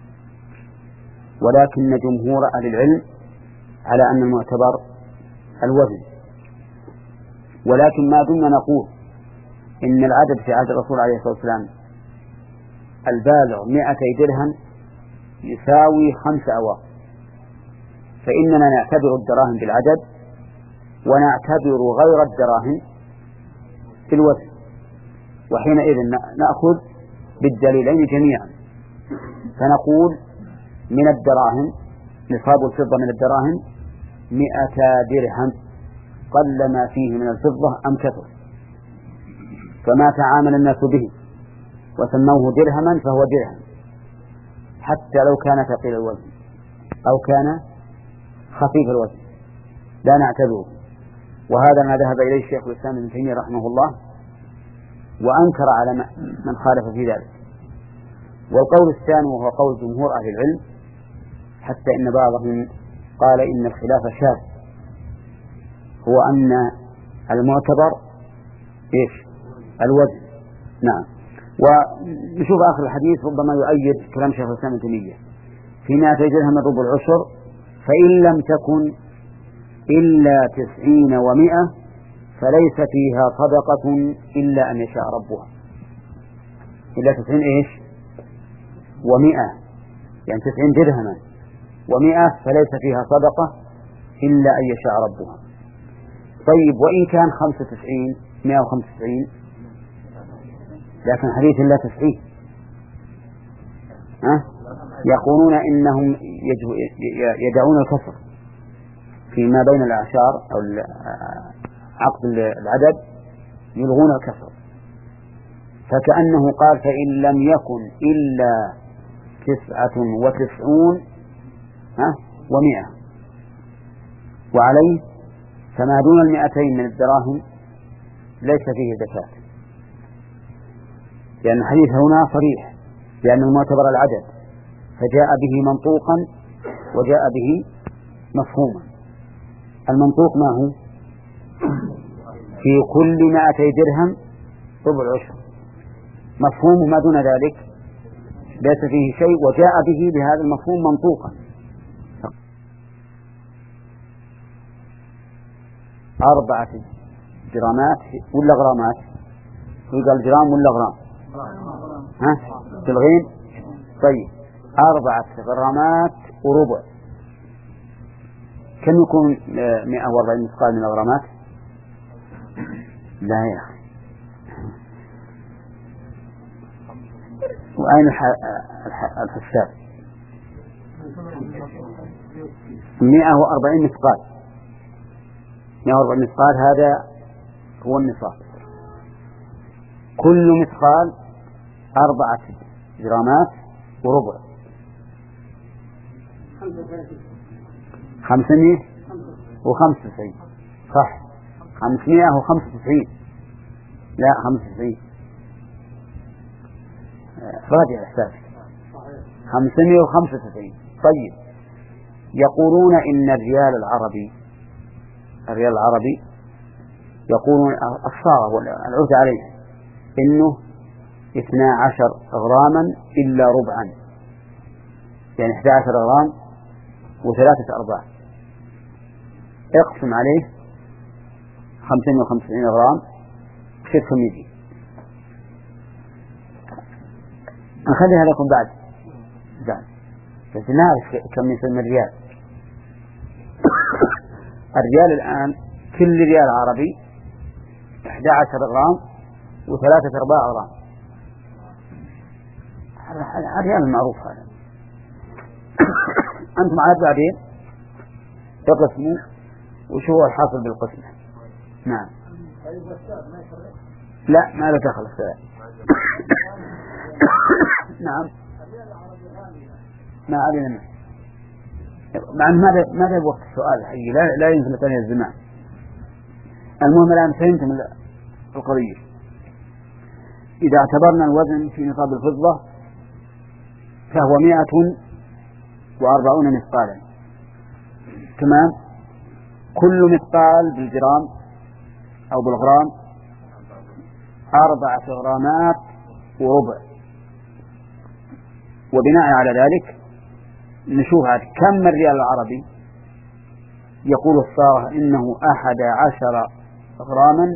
ولكن جمهور أهل العلم على أن المعتبر الوزن. ولكن ما دمنا نقول إن العدد في عهد الرسول عليه الصلاة والسلام البالغ مئتي درهم يساوي خمس أواق، فإننا نعتبر الدراهم بالعدد ونعتبر غير الدراهم بالوزن. وحينئذ نأخذ بالدليلين جميعا، فنقول من الدراهم نصاب الفضة من الدراهم مئتا درهم قل ما فيه من الفضة أم كثر، فما تعامل الناس به وسموه درهما فهو درهم حتى لو كان ثقيل الوزن أو كان خفيف الوزن لا نعتبره. وهذا ما ذهب إليه الشيخ الإسلام ابن تيمية رحمه الله، وأنكر على من خالف في ذلك. والقول الثاني وهو قول جمهور أهل العلم، حتى إن بعضهم قال إن الخلاف شاذ، هو أن المعتبر إيش؟ الوزن. نعم. ونشوف آخر الحديث ربما يؤيد كلام شيخ الإسلام ابن تيمية في مائتي درهم ربع العشر، فإن لم تكن إلا تسعين ومائة فليس فيها صدقة إلا أن يشاء ربها. إلا تسعين إيش؟ ومائة، يعني تسعين درهما ومائة فليس فيها صدقة إلا أن يشاء ربها. طيب وإن كان خمسة وتسعين مائة وخمسة وتسعين لكن حديث لا تسعين أه؟ يقولون إنهم يدعون الكسر فيما بين الأعشار أو عقد العدد، يلغون الكسر، فكأنه قال فإن لم يكن إلا تسعة وتسعون ها ومئة، وعليه فما دون المئتين من الدراهم ليس فيه زكاة، لأن الحديث هنا صريح لأن المعتبر العدد، فجاء به منطوقا وجاء به مفهوما. المنطوق ما هو؟ في كل مائتي درهم ربع العشر، مفهوم ما دون ذلك ليس فيه شيء، وجاء به بهذا المفهوم منطوقا. أربعة جرامات ولا غرامات؟ يقال جرام ولا غرام؟ ها؟ تلغين؟ طيب أربعة غرامات وربع كم يكون مئة وأربعين مثقال من الغرامات؟ لا يا أخي، وأين الحساب؟ مئة وأربعين مثقال، مئة وأربعين مثقال هذا هو النصاب، كل مثقال أربعة جرامات وربع، خمسمائة وخمسة وتسعين صح، خمسمائة وخمسة وتسعين لا خمسة وتسعين راجع الحساب، خمسمائة وخمسة وتسعين. طيب يقولون إن الريال العربي الريال العربي يقولون الصاغة والعود عليه إنه اثنا عشر غراما إلا ربعا، يعني احدى عشر غرام وثلاثة أرباع، اقسم عليه خمسين وخمسين غرام شوف كم يجي. نخليها لكم بعد بعد بس نعرف كم يسمى الريال. الريال الآن كل ريال عربي احدى عشر غرام وثلاثة أرباع غرام، الريال المعروف هذا. أنتم عاد بعدين تقسموا وشو هو الحاصل بالقسمة. نعم لا ما له دخل السؤال. نعم ما علينا منه، مع أن ماذا ماذا وقت السؤال حقيقي لا لا يمكن ثاني الزمان. المهم الآن فهمتم القضية. إذا اعتبرنا الوزن في نصاب الفضة فهو مئة وأربعون مثقالا، تمام. كل مثقال بالجرام أو بالغرام أربعة غرامات وربع، وبناء على ذلك نشوف هذا كم الريال العربي. يقول الصاغة إنه أحد عشر غراما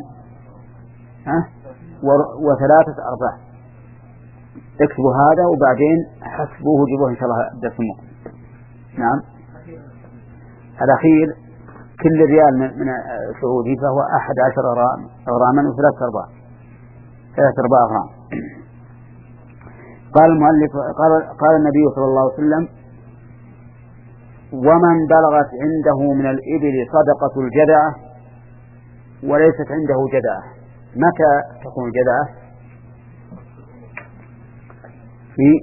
وثلاثة أرباع. اكتبوا هذا وبعدين حسبوه جيبوه إن شاء الله درس المقبل. نعم الأخير كل ريال من سعودي فهو أحد عشر غراما وثلاثة أرباع. ثلاثة أرباع غرام. قال المؤلف قال, قال النبي صلى الله عليه وسلم: ومن بلغت عنده من الإبل صدقة الجدعة وليست عنده جدعة. متى تكون الجدعة؟ في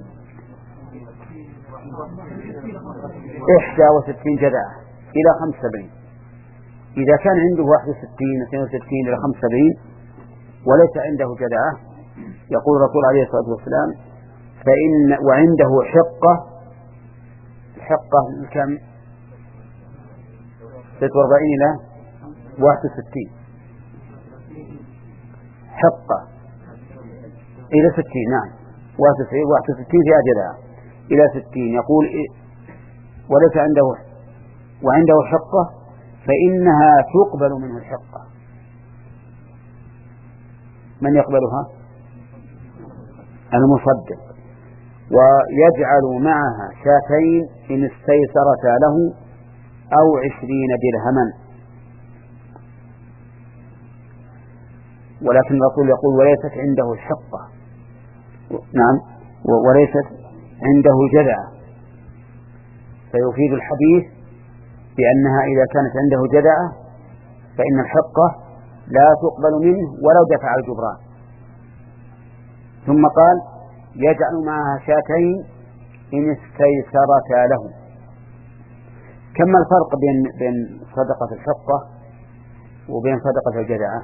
إحدى وستين جدعة إلى خمس سبعين. إذا كان عنده واحد وستين اثنين وستين إلى خمس سبعين وليس عنده جدعة، يقول الرسول عليه الصلاة والسلام: فإن وعنده حقة. الحقة كم؟ ستة وأربعين إلى واحد وستين. حقة إلى ستين. نعم، واحد وستين فيها جدعة إلى ستين. يقول: وليس عنده وعنده حقة فإنها تقبل منه الحقة. من يقبلها؟ المصدق. ويجعل معها شاتين إن استيسرتا له أو عشرين درهما. ولكن الرسول يقول: وليست عنده الحقة. نعم، وليست عنده جدعة، فيفيد الحديث بأنها إذا كانت عنده جدعة فإن الحقة لا تقبل منه ولو دفع الجبران. ثم قال: يجعل معها شاتين إن استيسرتا له. كما الفرق بين بين صدقة الحقة وبين صدقة الجدعة؟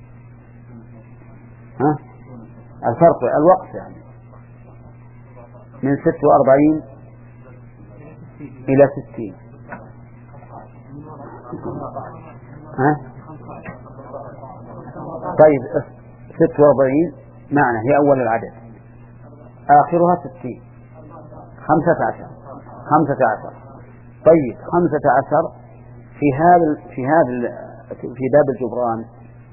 ها؟ الفرق الوقت، يعني من ست وأربعين إلى ستين. ها؟ طيب، ست وأربعين معنى هي أول العدد، آخرها ستين، خمسة عشر خمسة عشر. طيب، خمسة عشر في هذا في هذا في باب الجبران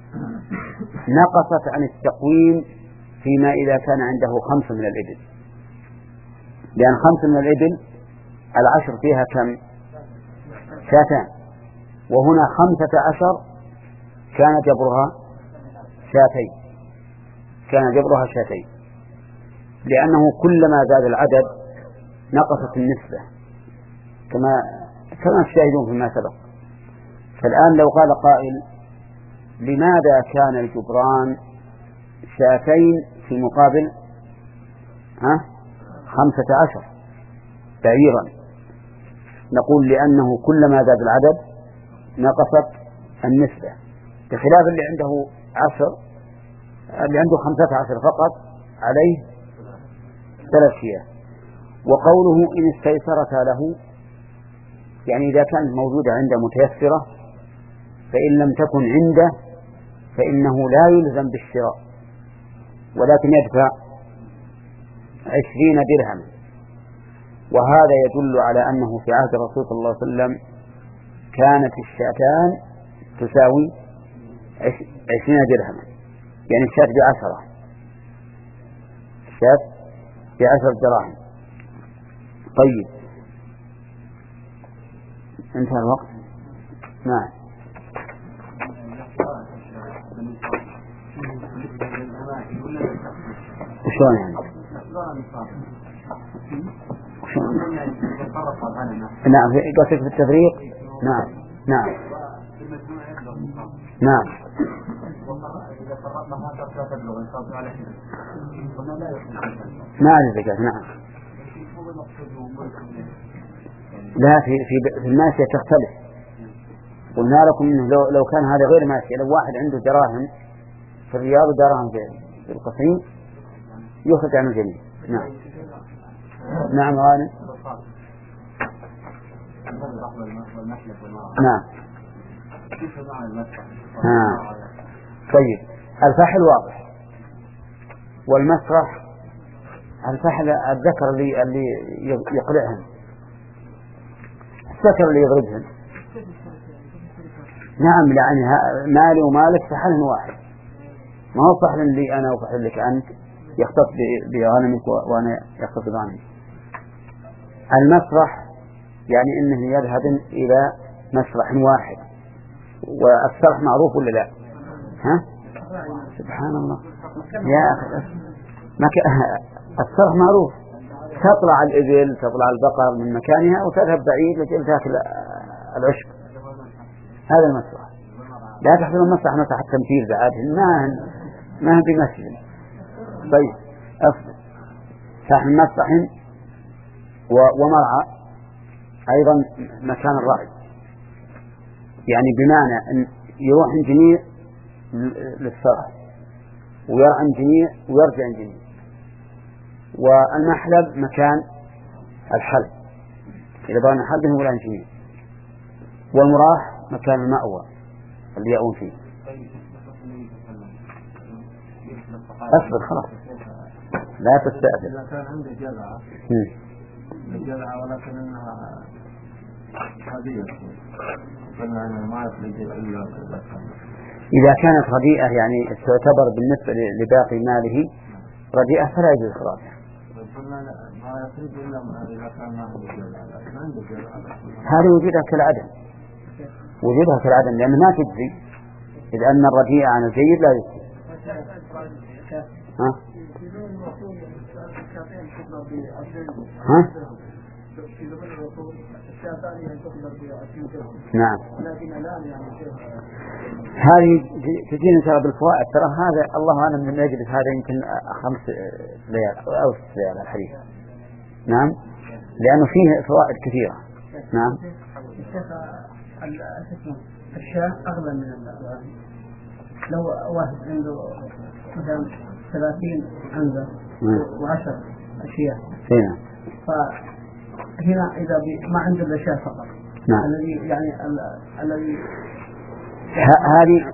نقصت عن التقويم فيما إذا كان عنده خمس من الإبل، لأن خمس من الإبل العشر فيها كم؟ شاتان. وهنا خمسة عشر كان جبرها شاتين كان جبرها شاتين لأنه كلما زاد العدد نقصت النسبة، كما كما تشاهدون فيما سبق. فالآن لو قال قائل: لماذا كان الجبران شاتين في مقابل ها خمسة عشر بعيرا؟ نقول: لأنه كلما زاد العدد نقصت النسبة، بخلاف اللي عنده عشر، اللي عنده خمسة عشر فقط عليه ثلاث شياه. وقوله إن استيسرت له، يعني إذا كانت موجودة عنده متيسرة، فإن لم تكن عنده فإنه لا يلزم بالشراء ولكن يدفع عشرين درهم. وهذا يدل على أنه في عهد الرسول صلى الله عليه وسلم كانت الشاتان تساوي عشرين درهما، يعني الشاة بعشرة الشاة بعشر دراهم. طيب، انتهى الوقت. نعم. شلون يعني؟ نعم، قصدك في التفريق. نعم نعم نعم. ما على الزكاة. نعم. لا، في في الماشية تختلف. قلنا لكم إنه لو لو كان هذا غير ماشية، لو واحد عنده دراهم في الرياض ودراهم في القصيم يخرج عنه الجميع. نعم نعم غانم. نعم. ها. طيب، الفحل واضح، والمسرح الفحل الذكر اللي اللي يقلعهم، الذكر اللي يضربهم. نعم، يعني مالي ومالك فحل واحد، ما هو فحل لي أنا وفحل لك أنت يختص بغنمك وأنا يختص بغنمي. المسرح يعني إنه يذهب إلى مسرح واحد، والسرح معروف ولا لا؟ ها؟ سبحان الله يا أخي الصرف معروف، تطلع الإبل تطلع البقر من مكانها وتذهب بعيد وتجي تاكل العشب. هذا المسرح، لا تحسب المسرح مسرح التمثيل بعد ما ما هي بمسجد. طيب أصل فحم مسرح ومرعى أيضا مكان الرعي، يعني بمعنى أن يروح جميع للصرح ويرعى جميع ويرجع جميع. والمحلب مكان الحلب إذا بغى نحلبه ولا جميع. والمراح مكان المأوى اللي يأوون فيه. أصبر خلاص لا تستأذن. إذا كان عنده جذعة الجذعة ولكن إنها هدية قلنا أنه ما يخرج إلا إذا كانت رديئة يعني تعتبر بالنسبة لباقي ماله رديئة فلا يجوز إخراجها. ما يخرج إلا إذا كان ما عنده جذعة. هذه وجودها كالعدم، وجودها كالعدم لأن ما تجزي، إذ أن الرديئة عن الجيد لا يجزي. ها؟ ها؟ نعم. هذه تجينا إن شاء الله بالفوائد. ترى هذا الله أعلم من يجلس هذا يمكن خمس ليال أو ست ليال الحديث. نعم، لأنه فيه فوائد كثيرة. نعم. الشاة أغلى من الغنم. لو واحد عنده مثلا ثلاثين عنزة وعشر أشياء هنا، فهنا إذا ما عنده إلا شاة فقط. نعم. الذي يعني الذي هذه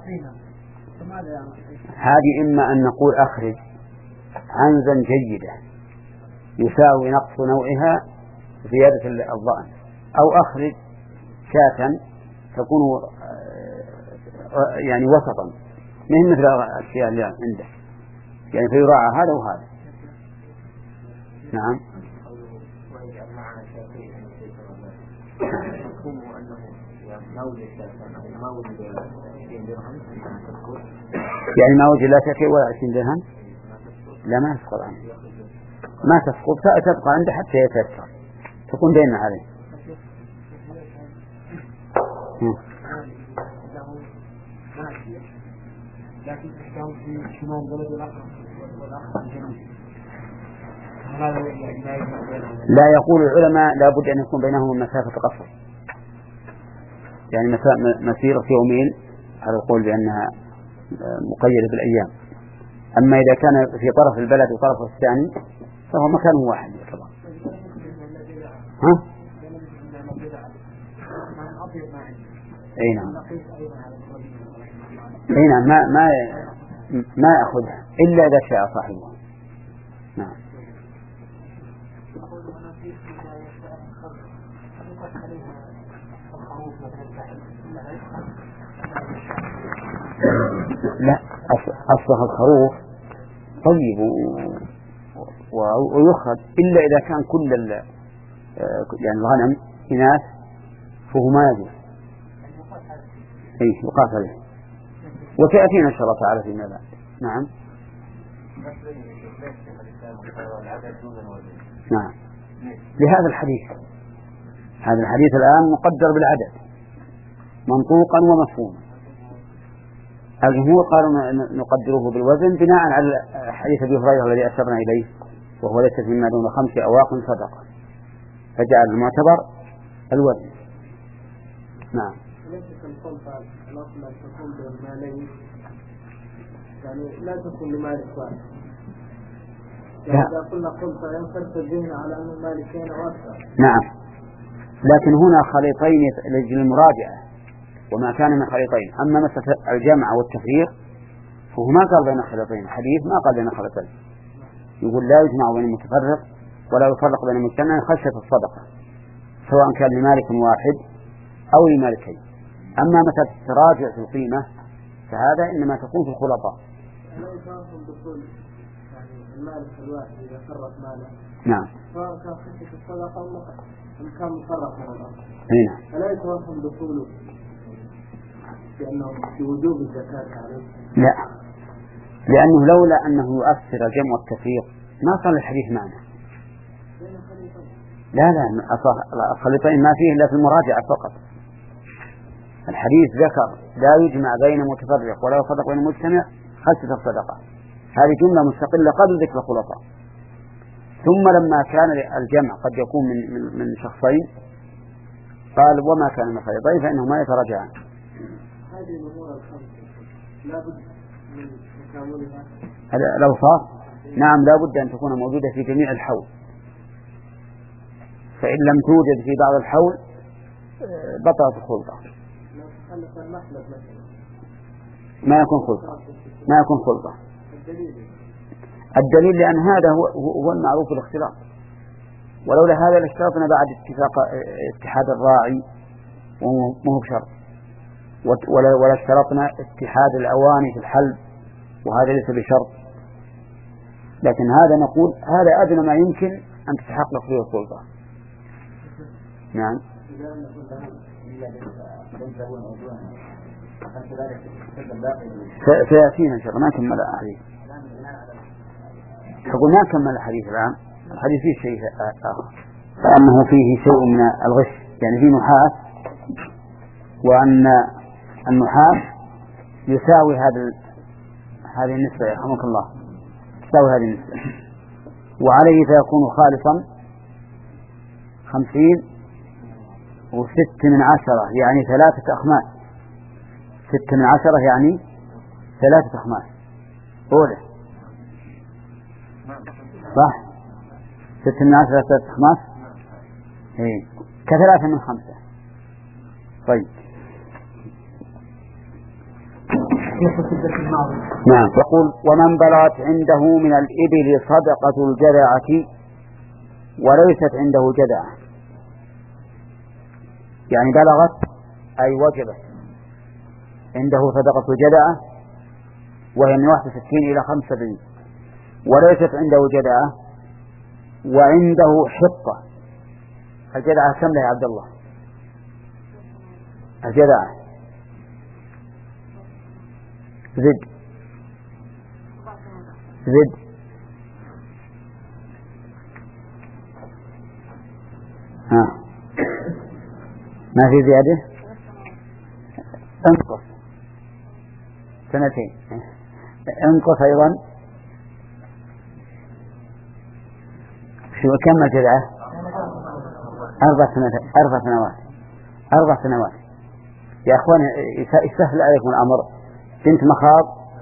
هذه إما أن نقول أخرج عنزا جيدة يساوي نقص نوعها زيادة الضأن، أو أخرج شاة تكون يعني وسطا من مثل الأشياء اللي عنده، يعني فيراعى هذا وهذا. نعم. يعني ما وجد لا شيء ولا عشرين درهم لا ما تسقط عنه، ما تسقط تبقى عنده حتى يتيسر تكون بيننا عليه. لكن تحتاج في شمال بلد الأخر لا يقول العلماء لا بد أن يكون بينهم مسافة قصر، يعني مسيرة يومين، هذا القول بأنها مقيدة بالأيام. أما إذا كان في طرف البلد وطرف الثاني فهو مكان واحد طبعا. ها؟ أي نعم. أي نعم، ما ما ما يأخذها إلا إذا شاء صاحبه. نعم. لا، أصلها الخروف طيب ويخرج إلا إذا كان كل يعني الغنم إناث فهو ما يجوز. إيه يقاس عليه، وتأتينا إن شاء الله تعالى فيما بعد. نعم. نعم. لهذا الحديث، هذا الحديث الآن مقدر بالعدد منطوقا ومفهوما. الجمهور قالوا نقدره بالوزن بناء على حديث أبي هريرة الذي أشرنا إليه، وهو ليس مما دون خمس أواق صدقة، فجعل المعتبر الوزن. نعم. يعني لا تكون لمالك واحد. يعني إذا قلنا خلطة ينصرف الذهن على أن المالكين واسع. نعم، لكن هنا خليطين لأجل المراجعة وما كان من خليطين. أما مسألة الجمع والتفريق فهو ما قال بين خليطين، حديث ما قال بين خليطين، يقول لا يجمع بين المتفرق ولا يفرق بين المجتمع خشية الصدقة، سواء كان لمالك واحد أو لمالكين. أما مسألة التراجع في القيمة فهذا إنما تكون في الخلطاء. المالك الواحد إذا فرق ماله. نعم. سواء كان خشية الصدقة أم كان مفرق من الأرض. نعم. فلا يتوهم دخوله لأنه بوجوب الزكاة عليه. لا، لأنه لولا أنه يؤثر الجمع والتفريق ما صار الحديث معنا. لا لا الخليطين ما فيه إلا في المراجعة فقط. الحديث ذكر لا يجمع بين متفرق ولا يصدق بين مجتمع خمسة الصدقة، هذه جملة مستقلة قبل ذكر الخلطاء. ثم لما كان الجمع قد يكون من, من, من شخصين قال وما كان من خليطين فإنهما يتراجعان. هذه الأمور الخمسة لا بد من تكاملها. لو صار نعم لا بد أن تكون موجودة في جميع الحول، فإن لم توجد في بعض الحول بطلت الخلطة. ما يكون خلطة ما يكون خلطة. الدليل لأن هذا هو, هو المعروف الاختلاط، ولولا هذا لاشترطنا بعد اتفاق اتحاد الراعي ومو بشرط، ولا, ولا اشترطنا اتحاد الأواني في الحلب وهذا ليس بشرط، لكن هذا نقول هذا أدنى ما يمكن أن تتحقق فيه الخلطة. نعم. سيأتينا إن شاء الله. ما كمل الحديث، حقول ما كمل الحديث الآن. الحديث فيه شيء آخر، فأنه فيه شيء من الغش، يعني فيه نحاس، وأن النحاس يساوي هذا هذه النسبة يرحمك الله، تساوي هذه النسبة، وعليه فيكون خالصا خمسين وست من عشرة يعني ثلاثة أخماس. ست من عشرة يعني ثلاثة أخماس أولى صح؟ ست من عشرة ثلاثة أخماس إيه كثلاثة من خمسة. طيب نعم. يقول ومن بلغت عنده من الإبل صدقة الجذعة وليست عنده جذعة، يعني بلغت أي وجبت عنده صدقة الجذعة وهي من واحد وستين إلى خمسة وسبعين، وليست عنده جذعة وعنده حقة. الجذعة كم لها يا عبد الله؟ الجذعة زد زد ها ما في زيادة، انقص سنتين، انقص أيضا شو كم الجذعة؟ أربع سنوات أربع سنوات أربع سنوات يا أخوان يسهل عليكم الأمر. بنت مخاض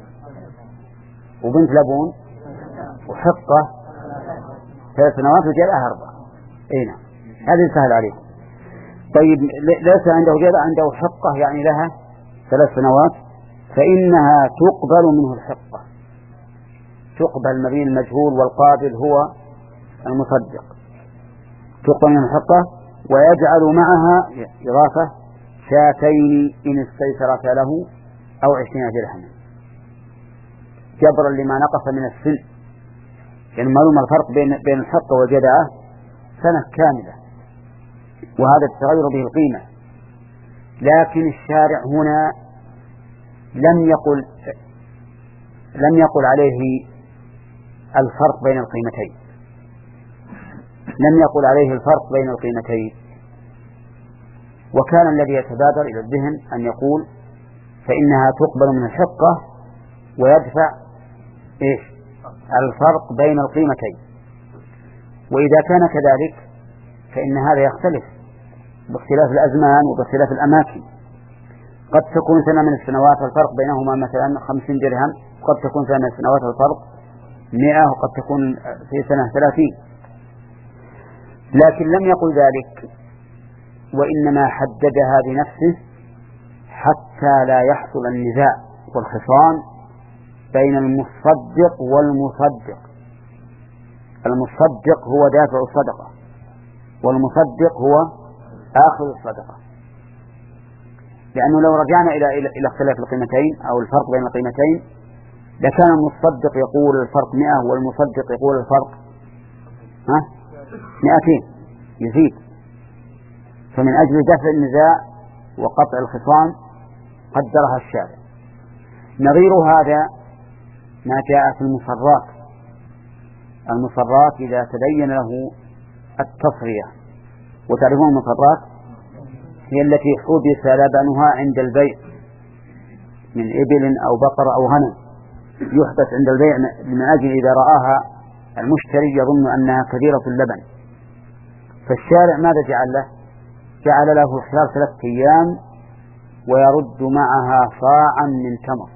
وبنت لبون وحقة ثلاث سنوات وجذعة أربع. أي نعم هذا سهل عليكم. طيب ليس عنده جذع عنده حقة يعني لها ثلاث سنوات، فإنها تقبل منه الحقة، تقبل ما بين المجهول والقابل هو المصدق، تقبل منه الحقة ويجعل معها إضافة شاتين إن استيسرت له أو عشرين درهما جبرا لما نقص من السن. يعني معلوم الفرق بين بين الحقة والجذعة سنة كاملة، وهذا التغير به القيمة. لكن الشارع هنا لم يقل لم يقل عليه الفرق بين القيمتين، لم يقل عليه الفرق بين القيمتين. وكان الذي يتبادر إلى الذهن أن يقول فإنها تقبل من الحقة ويدفع إيش الفرق بين القيمتين. وإذا كان كذلك فإن هذا يختلف باختلاف الأزمان وباختلاف الأماكن. قد تكون سنة من السنوات الفرق بينهما مثلا خمسين درهم، قد تكون سنة من السنوات الفرق مئة، وقد تكون في سنة ثلاثين. لكن لم يقل ذلك، وإنما حددها بنفسه حتى لا يحصل النزاع والخصام بين المصدق والمصدق. المصدق هو دافع الصدقة والمصدق هو آخذ الصدقة، لأنه لو رجعنا إلى إلى إلى اختلاف القيمتين أو الفرق بين القيمتين لكان المصدق يقول الفرق مئة والمصدق يقول الفرق ها مئتين يزيد. فمن أجل دفع النزاع وقطع الخصام قدرها الشارع. نظير هذا ما جاء في المصرات. المصرات إذا تبين له التصرية، وتعرفون المصرات هي التي حبس لبنها عند البيع من إبل أو بقر أو غنم، يحبس عند البيع من أجل إذا رآها المشتري يظن أنها كثيرة اللبن. فالشارع ماذا جعل له؟ جعل له خلال ثلاثة أيام ويرد معها صاعا من تمر.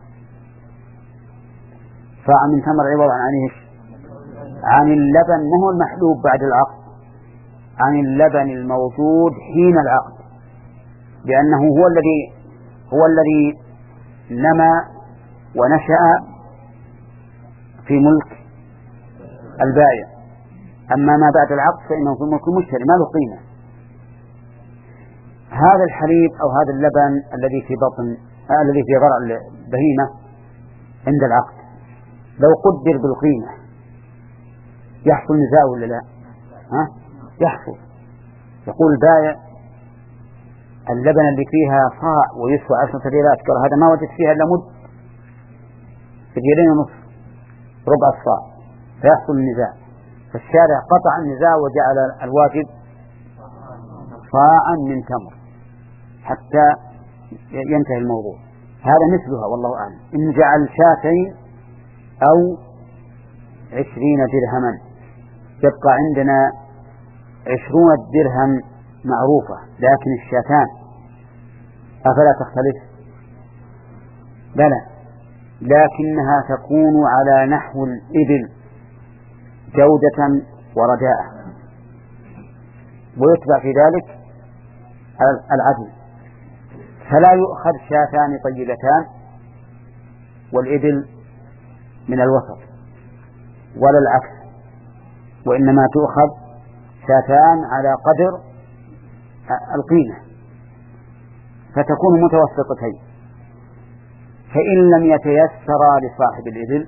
صاعا من تمر عوض عن ايش؟ عن اللبن، ما هو المحلوب بعد العقد، عن اللبن الموجود حين العقد، لأنه هو الذي هو الذي نما ونشأ في ملك البائع. أما ما بعد العقد فإنه في ملك المشتري ما له قيمة. هذا الحليب أو هذا اللبن الذي في بطن آه الذي في ضرع البهيمة عند العقد لو قدر بالقيمة يحصل نزاع ولا لا؟ ها؟ يحصل. يقول البائع اللبن اللي فيها صاع ويسوى عشرة ريالات، قال هذا ما وجدت فيها إلا مد ريالين ونصف ربع الصاع، فيحصل النزاع. فالشارع قطع النزاع وجعل الواجب صاعا من تمر حتى ينتهي الموضوع. هذا مثلها والله أعلم. إن جعل شاتين أو عشرين درهما يبقى عندنا عشرون درهم معروفة، لكن الشاتان أفلا تختلف؟ بلى، لكنها تكون على نحو الإبل جودة ورداءة، ويتبع في ذلك العدل، فلا يؤخذ شاتان طيبتان والإبل من الوسط ولا العكس، وإنما تؤخذ شاتان على قدر القيمة فتكون متوسطتين. فإن لم يتيسر لصاحب الإبل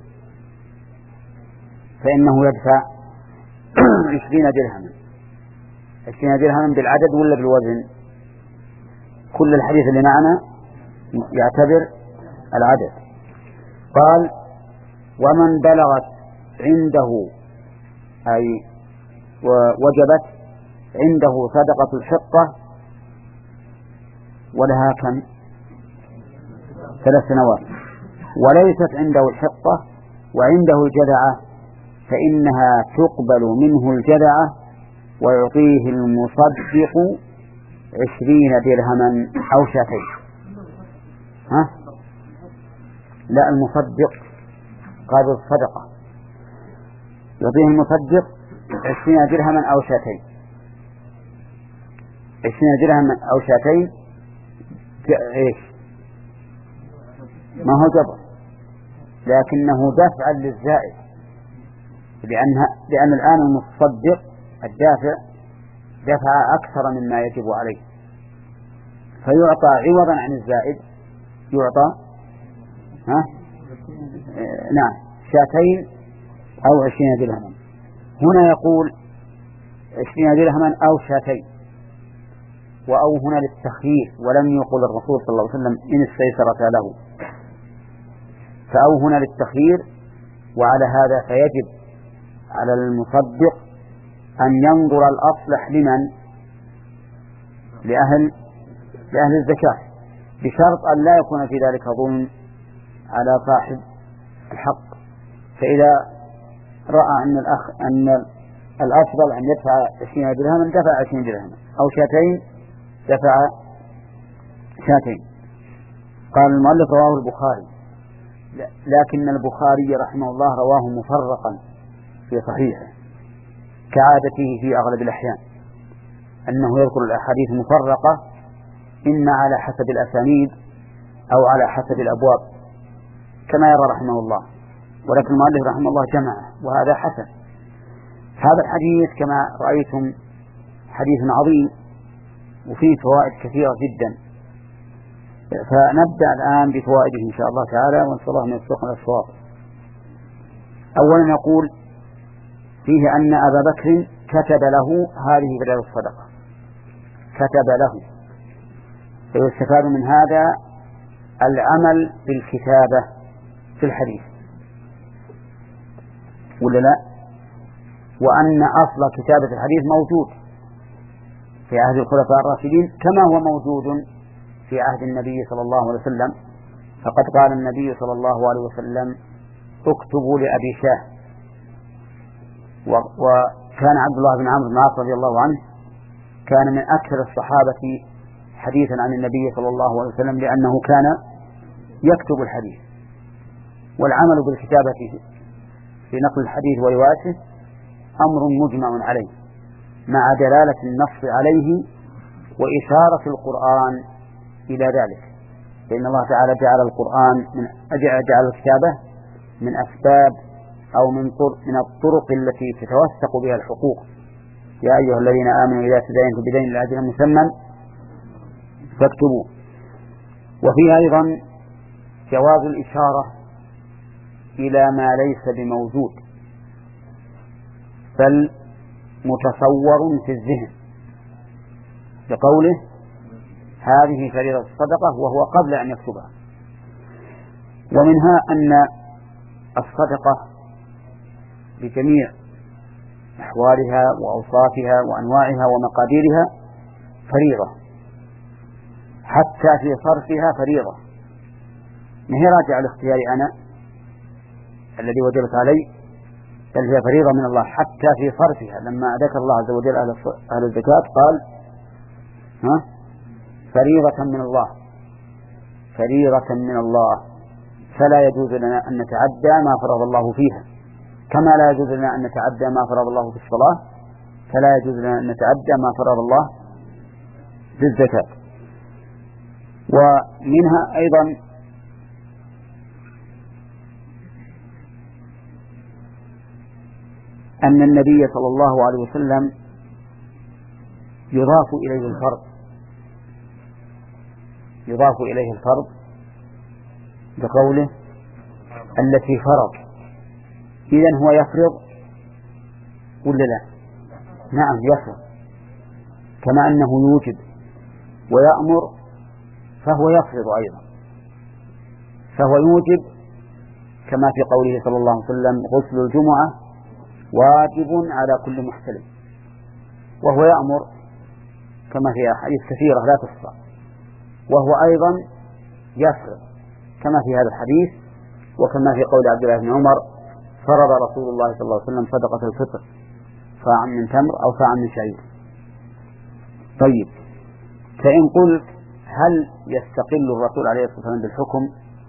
فإنه يدفع عشرين درهما. عشرين درهما بالعدد ولا بالوزن؟ كل الحديث اللي معنا يعتبر العدد. قال ومن بلغت عنده أي وجبت عنده صدقة الحقة ولها كم؟ ثلاث سنوات، وليست عنده الحقة وعنده الجذعة فإنها تقبل منه الجذعة ويعطيه المصدق عشرين درهما أو شاتين. ها؟ لا، المصدق قابل الصدقة يعطيه المصدق عشرين درهما أو شاتين. عشرين درهما أو شاتين إيش؟ ما هو جبر، لكنه دفع للزائد، لأنها لأن الآن المصدق الدافع دفع أكثر مما يجب عليه، فيعطى عوضا عن الزائد يعطى ها؟ آه نعم شاتين أو عشرين درهما. هنا يقول عشرين درهما أو شاتين، وأو هنا للتخيير، ولم يقل الرسول صلى الله عليه وسلم إن استيسرت له، فأو هنا للتخيير. وعلى هذا فيجب على المصدق أن ينظر الأصلح لمن؟ لأهل لأهل الزكاة، بشرط أن لا يكون في ذلك ظلم على صاحب الحق. فإذا رأى أن الأخ أن الأفضل أن يدفع عشرين درهما دفع عشرين درهما، أو شاتين دفع شاتين. قال المؤلف رواه البخاري، لكن البخاري رحمه الله رواه مفرقا في صحيحه كعادته في أغلب الأحيان، أنه يذكر الأحاديث مفرقة إما على حسب الأسانيد أو على حسب الأبواب كما يرى رحمه الله، ولكن المؤلف رحمه الله جمعه وهذا حسن. هذا الحديث كما رأيتم حديث عظيم وفيه فوائد كثيرة جدا، فنبدأ الآن بفوائده إن شاء الله تعالى، ونسأل الله أن يوفقنا للصواب. أولا نقول فيه أن أبا بكر كتب له هذه بدل الصدقة، كتب له، فيستفاد من هذا العمل بالكتابة في الحديث، ولا لا؟ وأن أصل كتابة الحديث موجود في عهد الخلفاء الراشدين كما هو موجود في عهد النبي صلى الله عليه وسلم. فقد قال النبي صلى الله عليه وسلم اكتبوا لأبي شاه. وكان عبد الله بن عمرو بن العاص رضي الله عنه كان من أكثر الصحابة حديثا عن النبي صلى الله عليه وسلم لأنه كان يكتب الحديث. والعمل بالكتابة في نقل الحديث وروايته أمر مجمع عليه مع دلالة النص عليه وإشارة القرآن إلى ذلك، فإن الله تعالى جعل القرآن من جعل الكتابة من أسباب أو من طرق من الطرق التي تتوثق بها الحقوق. يا أيها الذين آمنوا إذا تداينتم بدين إلى أجل مسمى فاكتبوا. وفيه أيضا جواز الإشارة إلى ما ليس بموجود بل متصور في الذهن بقوله هذه فريضة الصدقة وهو قبل أن يكتبها. ومنها أن الصدقة بجميع أحوالها وأوصافها وأنواعها ومقاديرها فريضة، حتى في صرفها فريضة، ما هي راجع الاختيار أنا الذي وجبت علي، بل هي فريضة من الله حتى في صرفها. لما ذكر الله عز وجل أهل الزكاة قال ها فريضة من الله، فريضة من الله، فلا يجوز لنا أن نتعدى ما فرض الله فيها، كما لا يجوز لنا أن نتعدى ما فرض الله في الصلاة، فلا يجوز لنا أن نتعدى ما فرض الله في الزكاة. ومنها أيضا أن النبي صلى الله عليه وسلم يضاف إليه الفرض، يضاف إليه الفرض بقوله التي فرض. إذن هو يفرض ولا لا؟ نعم يفرض، كما أنه يوجب ويأمر فهو يفرض أيضا، فهو يوجب كما في قوله صلى الله عليه وسلم غسل الجمعة واجب على كل محتلم، وهو يأمر كما في أحاديث كثيرة لا تحصى، وهو أيضا يفرض كما في هذا الحديث، وكما في قول عبد الله بن عمر فرض رسول الله صلى الله عليه وسلم صدقة الفطر صاع من تمر أو صاع من شعير. طيب، فإن قلت هل يستقل الرسول عليه الصلاة والسلام بالحكم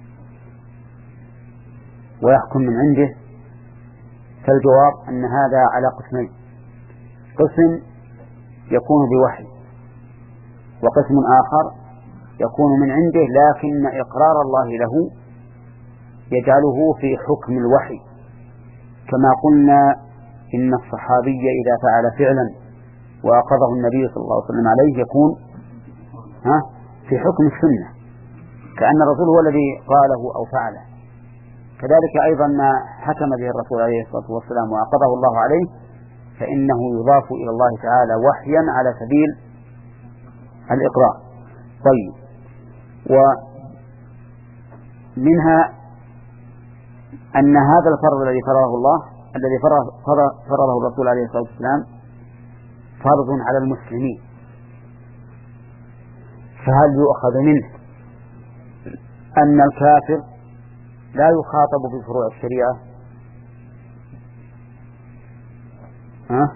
ويحكم من عنده؟ فالجواب أن هذا على قسمين: قسم يكون بوحي، وقسم آخر يكون من عنده لكن إقرار الله له يجعله في حكم الوحي، كما قلنا إن الصحابي إذا فعل فعلا وأقضه النبي صلى الله عليه وسلم عليه يكون ها في حكم السنة، كأن الرسول هو الذي قاله أو فعله. كذلك أيضا ما حكم به الرسول عليه الصلاة والسلام وأقضه الله عليه فإنه يضاف إلى الله تعالى وحيا على سبيل الإقرار. طيب، ومنها أن هذا الفرض الذي فرضه الله الذي فرضه الرسول عليه الصلاة والسلام فرض على المسلمين، فهل يؤخذ منه أن الكافر لا يخاطب بفروع الشريعة؟ ها؟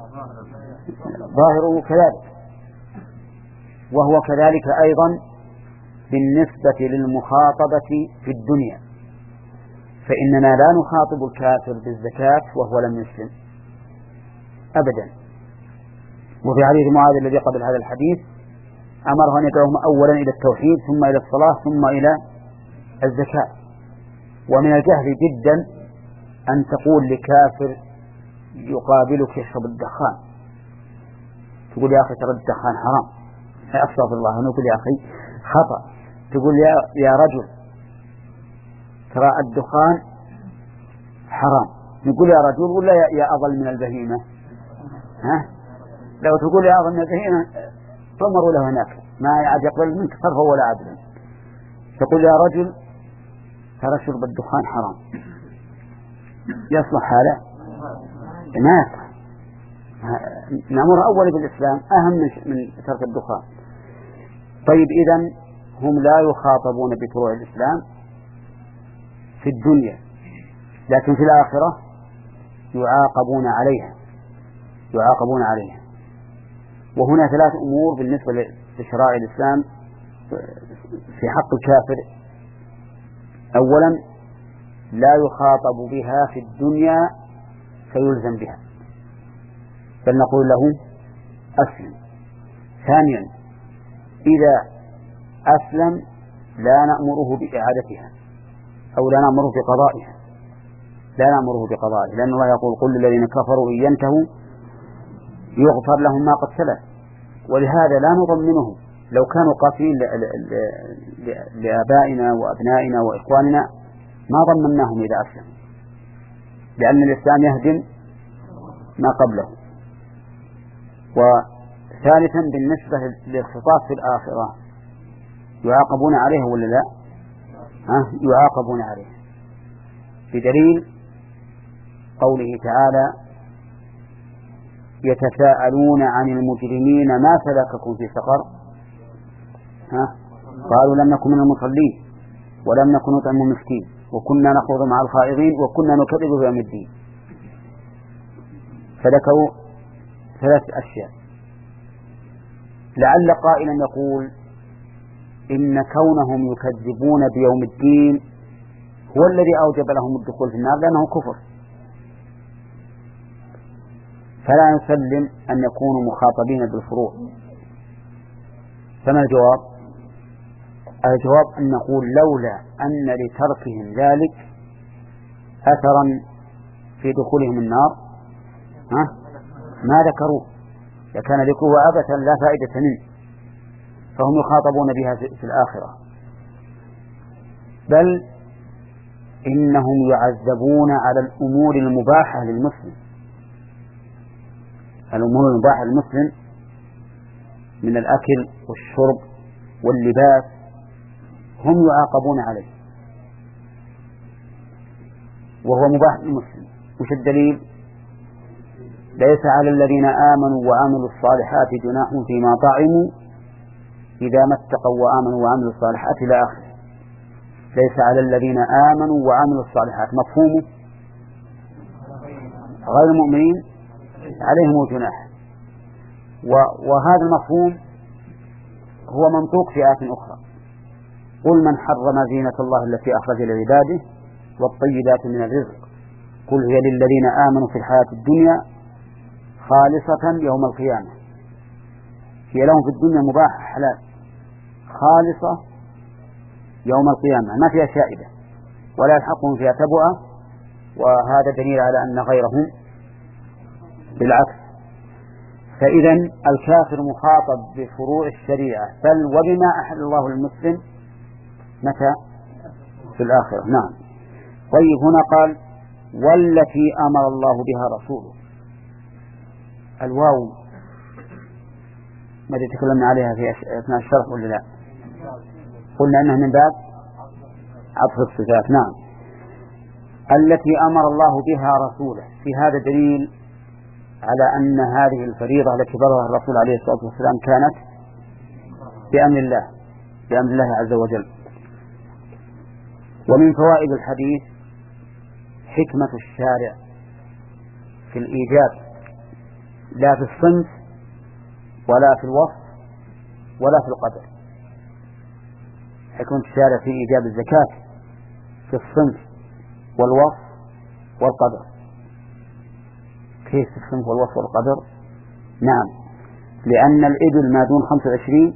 ظاهره كذلك، وهو كذلك أيضا بالنسبة للمخاطبة في الدنيا، فإننا لا نخاطب الكافر بالزكاة وهو لم يسلم أبدا. وفي حديث معاذ الذي قبل هذا الحديث أمره أن يدعوهم أولا إلى التوحيد ثم إلى الصلاة ثم إلى الزكاة. ومن الجهل جدا أن تقول لكافر يقابلك يشرب الدخان تقول يا أخي ترى الدخان حرام، أستغفر الله، نقول يا أخي خطأ، تقول يا, يا رجل ترى الدخان حرام، نقول يا رجل ولا يا أضل من البهيمة؟ ها؟ لو تقول يا أضل من البهيمة فمروا له هناك ما يعد يقبل منك صرفه ولا عدلا. تقول يا رجل ترى شرب الدخان حرام، يصلح هذا؟ ما يصلح. نأمر أولا بالإسلام أهم من ترك الدخان. طيب إذن هم لا يخاطبون بفروع الإسلام في الدنيا، لكن في الآخرة يعاقبون عليها يعاقبون عليها وهنا ثلاث أمور بالنسبة لشرائع الإسلام في حق الكافر. أولا لا يخاطب بها في الدنيا فيلزم بها، بل نقول له أسلم. ثانيا إذا أسلم لا نأمره بإعادتها أو لا نأمره بقضائها لا نأمره بقضائها لأن الله يقول قل للذين كفروا إن ينتهوا يغفر لهم ما قد سلف. ولهذا لا نضمنهم لو كانوا قاتلين لآبائنا وأبنائنا وإخواننا ما ضمناهم إذا أسلموا، لأن الإسلام يهدم ما قبله. وثالثا بالنسبة للخطاب في الآخرة يعاقبون عليها ولا لا؟ ها؟ يعاقبون عليها بدليل قوله تعالى يتساءلون عن المجرمين ما سلككم في سقر؟ ها؟ قالوا لم نكن من المصلين ولم نكن نطعم المسكين وكنا نخوض مع الخائضين وكنا نكذب بيوم الدين. فذكروا ثلاث أشياء. لعل قائلا يقول إن كونهم يكذبون بيوم الدين هو الذي أوجب لهم الدخول في النار لأنه كفر، فلا نسلم أن يكونوا مخاطبين بالفروع. فما الجواب؟ الجواب أن نقول لولا أن لتركهم ذلك أثرا في دخولهم النار ها؟ ما ذكروه، لكان ذكره عبثا لا فائدة منه، فهم يخاطبون بها في الآخرة. بل إنهم يعذبون على الأمور المباحة للمسلم. الأمور المباحة للمسلم من الأكل والشرب واللباس هم يعاقبون عليه وهو مباح للمسلم. وش الدليل؟ ليس على الذين آمنوا وعملوا الصالحات جناح فيما طعموا إذا ما اتقوا وآمنوا وعملوا الصالحات إلى آخره. ليس على الذين آمنوا وعملوا الصالحات مفهومه غير المؤمنين عليهم جناح، وهذا المفهوم هو منطوق في آيات أخرى. قل من حرم زينة الله التي أخرج لعباده والطيبات من الرزق قل هي للذين آمنوا في الحياة الدنيا خالصة يوم القيامة. هي لهم في الدنيا مباح حلال، خالصة يوم القيامة ما فيها شائبة ولا يلحقهم فيها تبعة، وهذا دليل على أن غيرهم بالعكس. فإذا الكافر مخاطب بفروع الشريعة بل وبما أحل الله للمسلم متى؟ في الآخرة. نعم. طيب هنا قال والتي أمر الله بها رسوله. الواو ماذا تكلمنا عليها في أثناء الشرح ولا لا؟ قلنا أنها من باب عطف الصفات. نعم. التي أمر الله بها رسوله، في هذا دليل على أن هذه الفريضة التي فرضها الرسول عليه الصلاة والسلام كانت بأمر الله بأمر الله عز وجل. ومن فوائد الحديث حكمة الشارع في الإيجاب لا في الصنف ولا في الوصف ولا في القدر. حكمة الشارع في إيجاب الزكاة في الصنف والوصف والقدر. كيف في الصنف والوصف والقدر؟ نعم، لأن الإبل ما دون خمسة وعشرين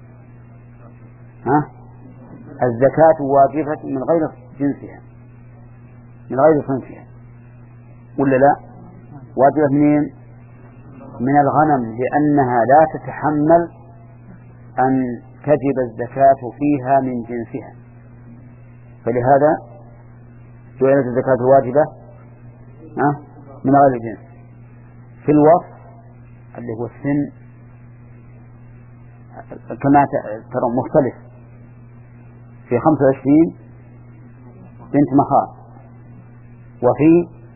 ها الزكاة واجبة من غير جنسها من غير صنفها ولا لا؟ واجبة منين؟ من الغنم، لأنها لا تتحمل أن تجب الزكاة فيها من جنسها، فلهذا جعلت الزكاة الواجبة ها من غير جنس. في الوصف اللي هو السن كما ترى مختلف، في خمسة وعشرين بنت مخاض وفي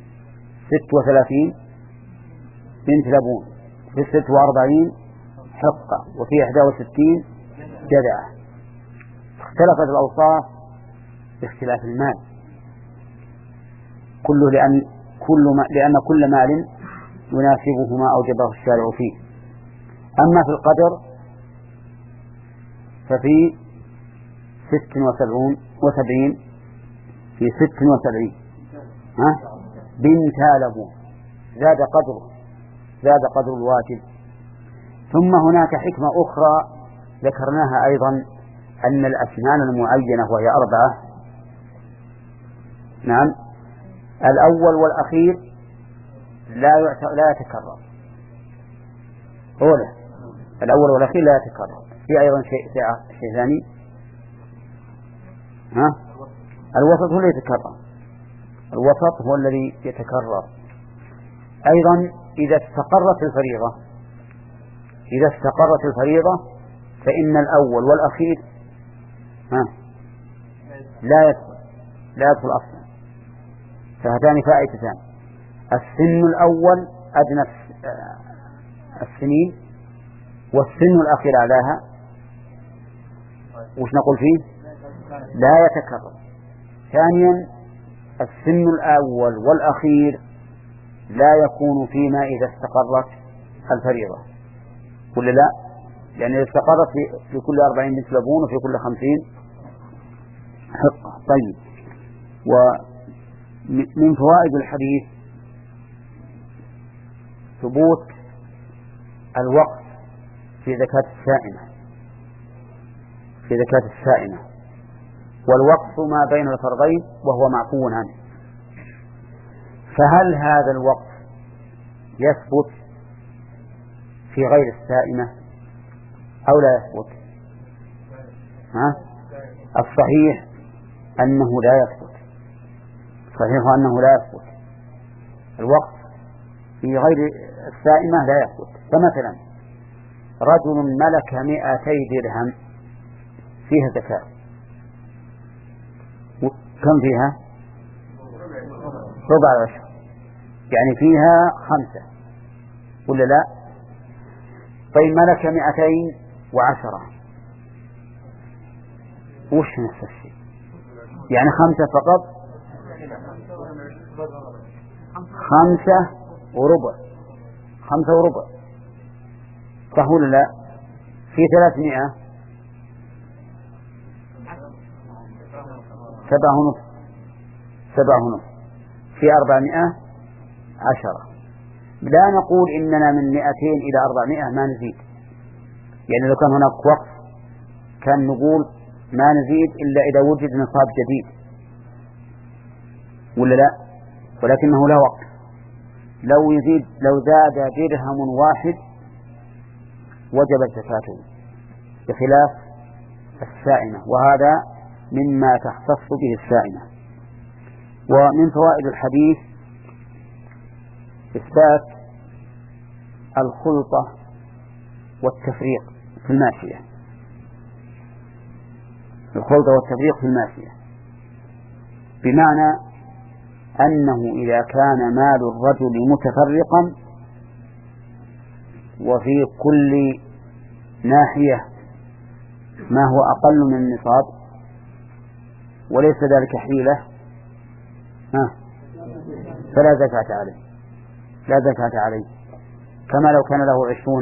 ست وثلاثين بنت لبون، في ست وأربعين حقة، وفي إحدى وستين جدعة. اختلفت الأوصاف باختلاف المال، كله لأن كل ما لأن كل مال يناسبه ما أوجبه الشارع فيه. أما في القدر ففي ست وسبعون وسبعين في ست وسبعين ها بنت لبون، زاد قدره، زاد قدر الواجب. ثم هناك حكمة أخرى ذكرناها أيضا، أن الأسنان المعينة وهي أربعة، نعم، الأول والأخير لا لا يتكرر، أولا الأول والأخير لا يتكرر. في أيضا شيء شيء ثاني، ها الوسط هو الذي يتكرر، الوسط هو الذي يتكرر. أيضا إذا استقرت الفريضة، إذا استقرت الفريضة فإن الأول والأخير ها لا يدخل لا يدخل أصلا. فهاتان فائدتان: السن الأول أدنى السنين، والسن الأخير أعلاها. وش نقول فيه؟ لا يتكرر. ثانيا السن الأول والأخير لا يكون فيما إذا استقرت الفريضة، ولا لا؟ يعني إذا استقرت في, في كل أربعين بنت لبون وفي كل خمسين حقة. طيب، ومن فوائد الحديث ثبوت الوقت في زكاة السائمة، في زكاة السائمة، والوقف ما بين الفرضين وهو معفو عنه. فهل هذا الوقف يثبت في غير السائمة أو لا يثبت؟ ها؟ الصحيح أنه لا يثبت، صحيح أنه لا يثبت الوقف في غير السائمة، لا يثبت. فمثلا رجل ملك مئتي درهم فيها زكاة، كم فيها؟ ربع العشر، يعني فيها خمسة، ولا لا؟ طيب ملك مئتين وعشرة، وش نفس الشيء؟ يعني خمسة فقط، خمسة وربع، خمسة وربع، صح ولا لا؟ في ثلاثمائة سبعة ونصف، سبعة ونصف، في أربعمائة عشرة. لا نقول إننا من مئتين إلى أربعمائة ما نزيد، يعني لو كان هناك وقف كان نقول ما نزيد إلا إذا وجد نصاب جديد، ولا لا؟ ولكنه لا وقف، لو يزيد لو زاد درهم واحد وجبت زكاته، بخلاف السائمة، وهذا مما تختص به السائمة. ومن فوائد الحديث إثبات الخلطة والتفريق في الماشية، الخلطة والتفريق في الماشية، بمعنى أنه إذا كان مال الرجل متفرقا وفي كل ناحية ما هو أقل من النصاب وليس ذلك حيلة ها فلا زكاة عليه، لا زكاة عليه. كما لو كان له عشرون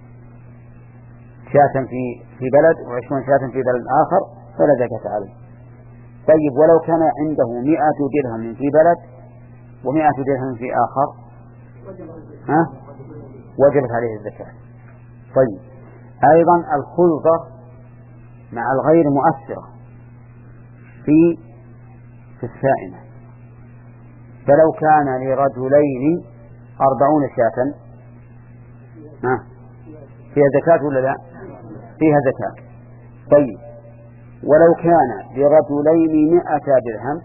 شاة في في بلد وعشرون شاة في بلد آخر فلا زكاة عليه. طيب ولو كان عنده مئة درهم في بلد ومئة درهم في آخر ها وجبت عليه الزكاة. طيب أيضا الخلطة مع الغير مؤثرة في في السائمة، فلو كان لرجلين أربعون شاة ها فيها زكاة ولا لا؟ فيها زكاة. طيب ولو كان لرجلين مئة درهم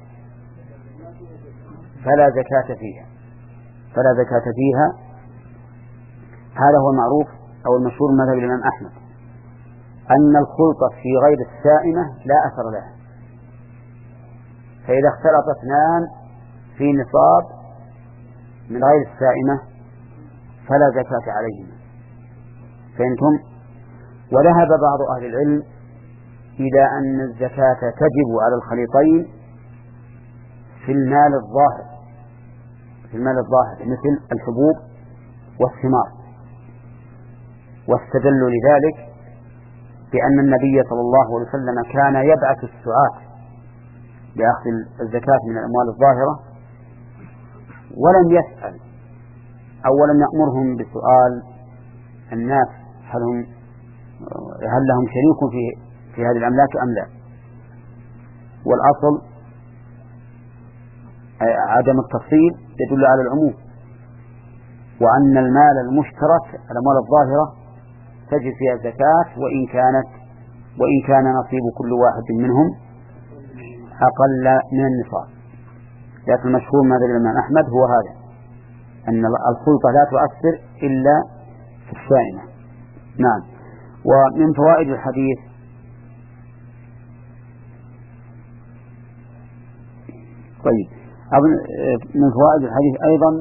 فلا زكاة فيها، فلا زكاة فيها. هذا هو المعروف أو المشهور مذهب الإمام أحمد، أن الخلطة في غير السائمة لا أثر لها. فإذا اختلط اثنان في نصاب من غير السائمة فلا زكاة عليهما. فهمتم؟ وذهب بعض أهل العلم إلى أن الزكاة تجب على الخليطين في المال الظاهر في المال الظاهر مثل الحبوب والثمار، واستدلوا لذلك بأن النبي صلى الله عليه وسلم كان يبعث السعاة لأخذ الزكاة من الأموال الظاهرة ولم يسأل أو لم يأمرهم بسؤال الناس هل هم هل لهم شريك في في هذه الأملاك أم لا. والأصل عدم التفصيل يدل على العموم، وأن المال المشترك الأموال الظاهرة تجب فيها الزكاة وإن كانت وإن كان نصيب كل واحد منهم أقل من النصاب. لكن المشهور من هذا الإمام أحمد هو هذا، أن الخلطة لا تؤثر إلا في السائمة. نعم. ومن فوائد الحديث طيب من فوائد الحديث أيضا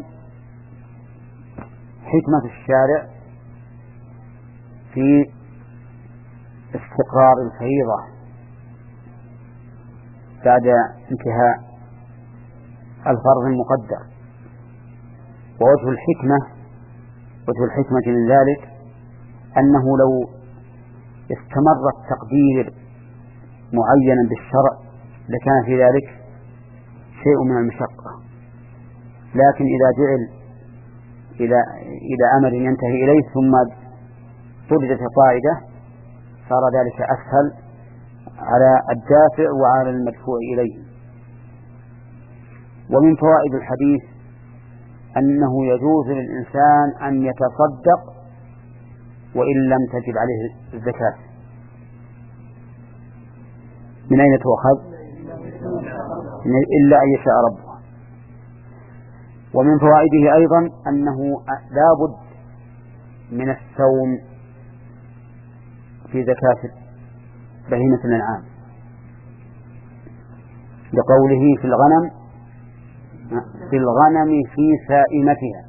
حكمة الشارع في استقرار الفريضة بعد انتهاء الفرض المقدر. ووجه الحكمة وجه الحكمة من ذلك أنه لو استمر التقدير معينا بالشرع لكان في ذلك شيء من المشقة، لكن إذا جعل إلى إلى أمر ينتهي إليه ثم طردت القاعدة صار ذلك أسهل على الدافع وعلى المدفوع إليه. ومن فوائد الحديث أنه يجوز للإنسان أن يتصدق وإن لم تجب عليه الزكاة. من أين تؤخذ؟ إلا أن يشاء ربه. ومن فوائده أيضا أنه لا بد من السوم في زكاة بهيمة الأنعام، لقوله في الغنم في الغنم في سائمتها،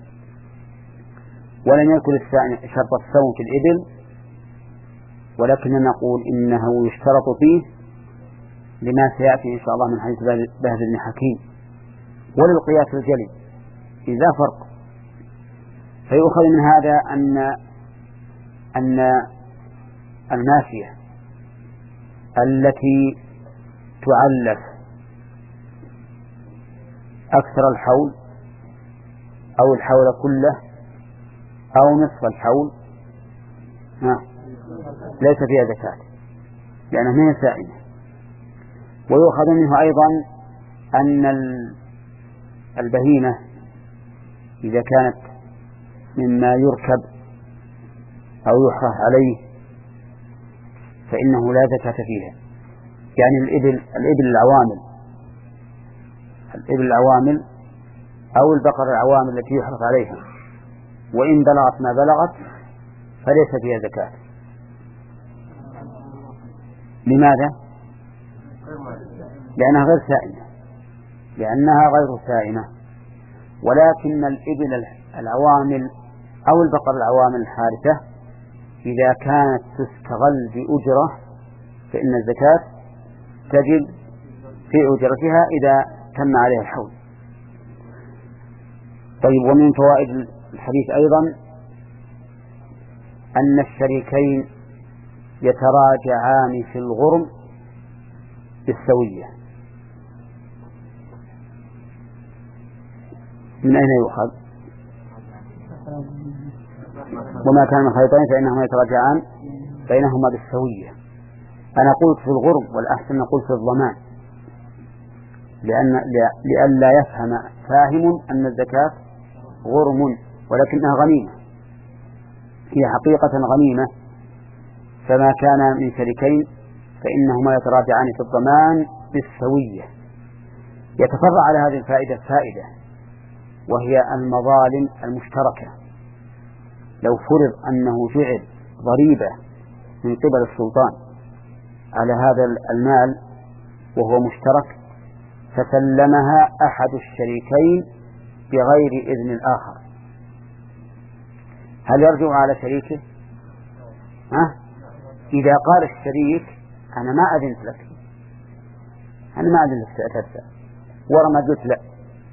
ولم يذكر شرط السوم في الإبل، ولكننا نقول إنه يشترط فيه لما سيأتي إن شاء الله من حديث بهز بن حكيم. وللقياس الجلي إذا فرق. فيؤخذ من هذا أن أن الماشية التي تعلف أكثر الحول أو الحول كله أو نصف الحول ليس فيها زكاة لأنها ما هي سائمة. ويؤخذ منه أيضا أن البهيمة إذا كانت مما يركب أو يحرث عليه فإنه لا زكاة فيها. يعني الإبل الإبل العوامل الإبل العوامل أو البقر العوامل التي يحرث عليها وإن بلغت ما بلغت فليس فيها زكاة. لماذا؟ لأنها غير سائمة لأنها غير سائمة. ولكن الإبل العوامل أو البقر العوامل الحارثة إذا كانت تستغل بأجرة فإن الزكاة تجب في أجرتها إذا تم عليها الحول. طيب. ومن فوائد الحديث أيضا أن الشريكين يتراجعان في الغرم بالسوية. من أين يؤخذ؟ وما كان من خليطين فإنهما يتراجعان بينهما بالسوية. أنا قلت في الغرم والأحسن نقول في الضمان، لأن لئلا يفهم فاهم أن الزكاة غرم ولكنها غنيمة، هي حقيقة غنيمة. فما كان من شريكين فإنهما يتراجعان في الضمان بالسوية. يتفرع على هذه الفائدة فائدة وهي المظالم المشتركة. لو فرض أنه جعل ضريبة من قبل السلطان على هذا المال وهو مشترك فسلمها أحد الشريكين بغير إذن الآخر هل يرجع على شريكه؟ ها؟ إذا قال الشريك أنا ما أذنت لك، أنا ما أذنت لك تدفع، ورا ما قلت لا.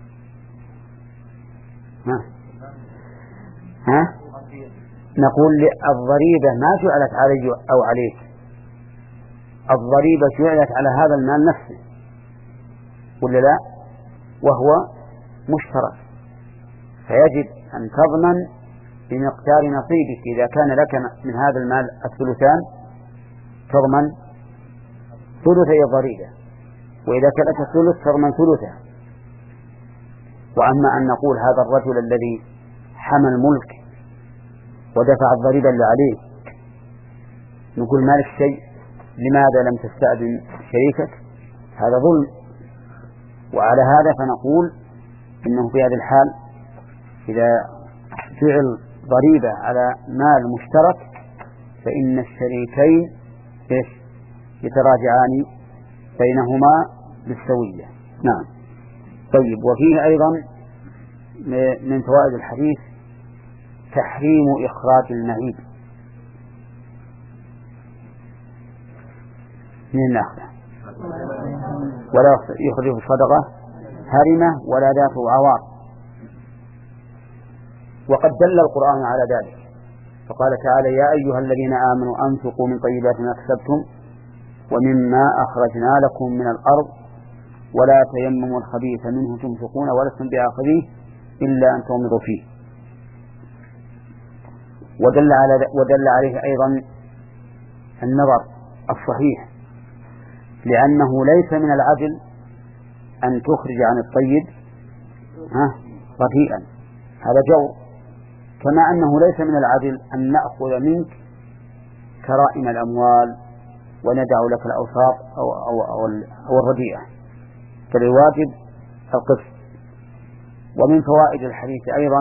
ها؟ ها؟ نقول الضريبة ما جعلت علي أو عليك، الضريبة جعلت على هذا المال نفسه ولا لا؟ وهو مشترك، فيجب أن تضمن بمقدار نصيبك. إذا كان لك من هذا المال الثلثان تضمن ثلثي الضريبة، وإذا كان لك الثلث تضمن ثلثها. وأما أن نقول هذا الرجل الذي حمل ملك ودفع الضريبة اللي عليه نقول مالك شيء، لماذا لم تستأذن شريكك؟ هذا ظلم. وعلى هذا فنقول إنه في هذه الحال إذا فعل ضريبة على مال مشترك فإن الشريكين يتراجعان بينهما بالسوية. نعم. طيب، وفيه أيضا من فوائد الحديث تحريم إخراج المعيب من النخلة، ولا يخرجه الصدقة هرمة ولا ذات عوار. وقد دل القرآن على ذلك، فقال تعالى يا أيها الذين آمنوا أنفقوا من طيبات ما كسبتم ومما أخرجنا لكم من الأرض ولا تيمموا الخبيث منه تنفقون ولستم بآخذيه إلا أن تغمضوا فيه. ودل, على ودل عليه أيضا النظر الصحيح، لأنه ليس من العدل أن تخرج عن الطيب رديئا، هذا جور. كما أنه ليس من العدل أن نأخذ منك كرائم الأموال وندع لك الأوساط أو, أو, أو, أو الرديئة، فالواجب القسط. ومن فوائد الحديث أيضا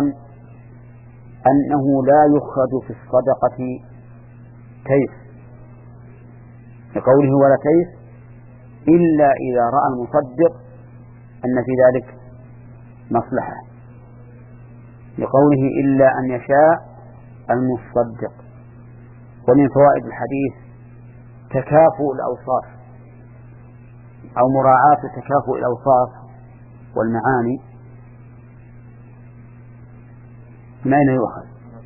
أنه لا يخرج في الصدقة كيف، لقوله ولا كيف إلا إذا رأى المصدق أن في ذلك مصلحة، لقوله إلا أن يشاء المصدق. ومن فوائد الحديث تكافؤ الأوصاف أو مراعاة تكافؤ الأوصاف والمعاني. من أين يؤخذ؟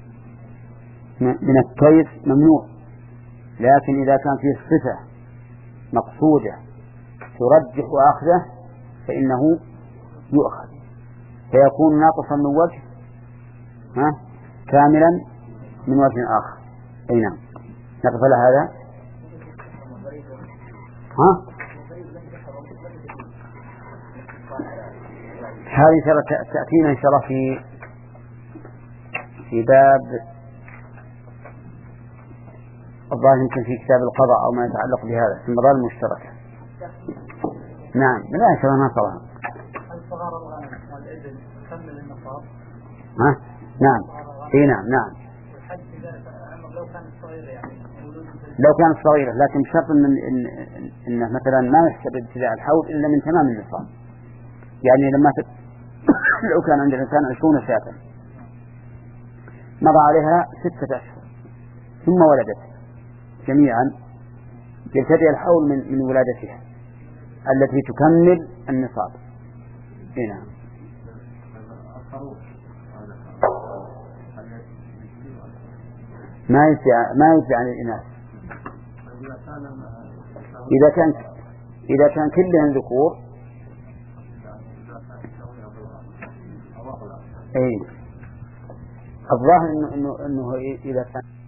من الكيف ممنوع، لكن إذا كان فيه صفة مقصودة ترجح أخذه فإنه يؤخذ، فيكون ناقصا من وجه ها كاملا من وجه آخر. أي نعم. نقفل هذا. ها هذه إن شاء الله تأتينا إن شاء الله في في باب الظاهر يمكن في كتاب القضاء أو ما يتعلق بهذا في المضار المشتركة. نعم. لا إن شاء الله نصرها. الصغار الغنم والإبل كمل النصاب. ها نعم. إيه نعم نعم. لو كانت صغيرة يعني. لو كانت صغيرة، لكن بشرط إن إن إنه مثلا ما يحسب ابتداء الحول إلا من تمام النصاب. يعني لما ت... لو كان عند الإنسان عشرون شاة مضى عليها ستة أشهر ثم ولدت جميعا يبتدئ الحول من من ولادتها التي تكمل النصاب. هنا ما يسع ما يسع عن الإناث. إذا كان إذا كان كلهم ذكور أي الظاهر إنه إنه إنه إذا كان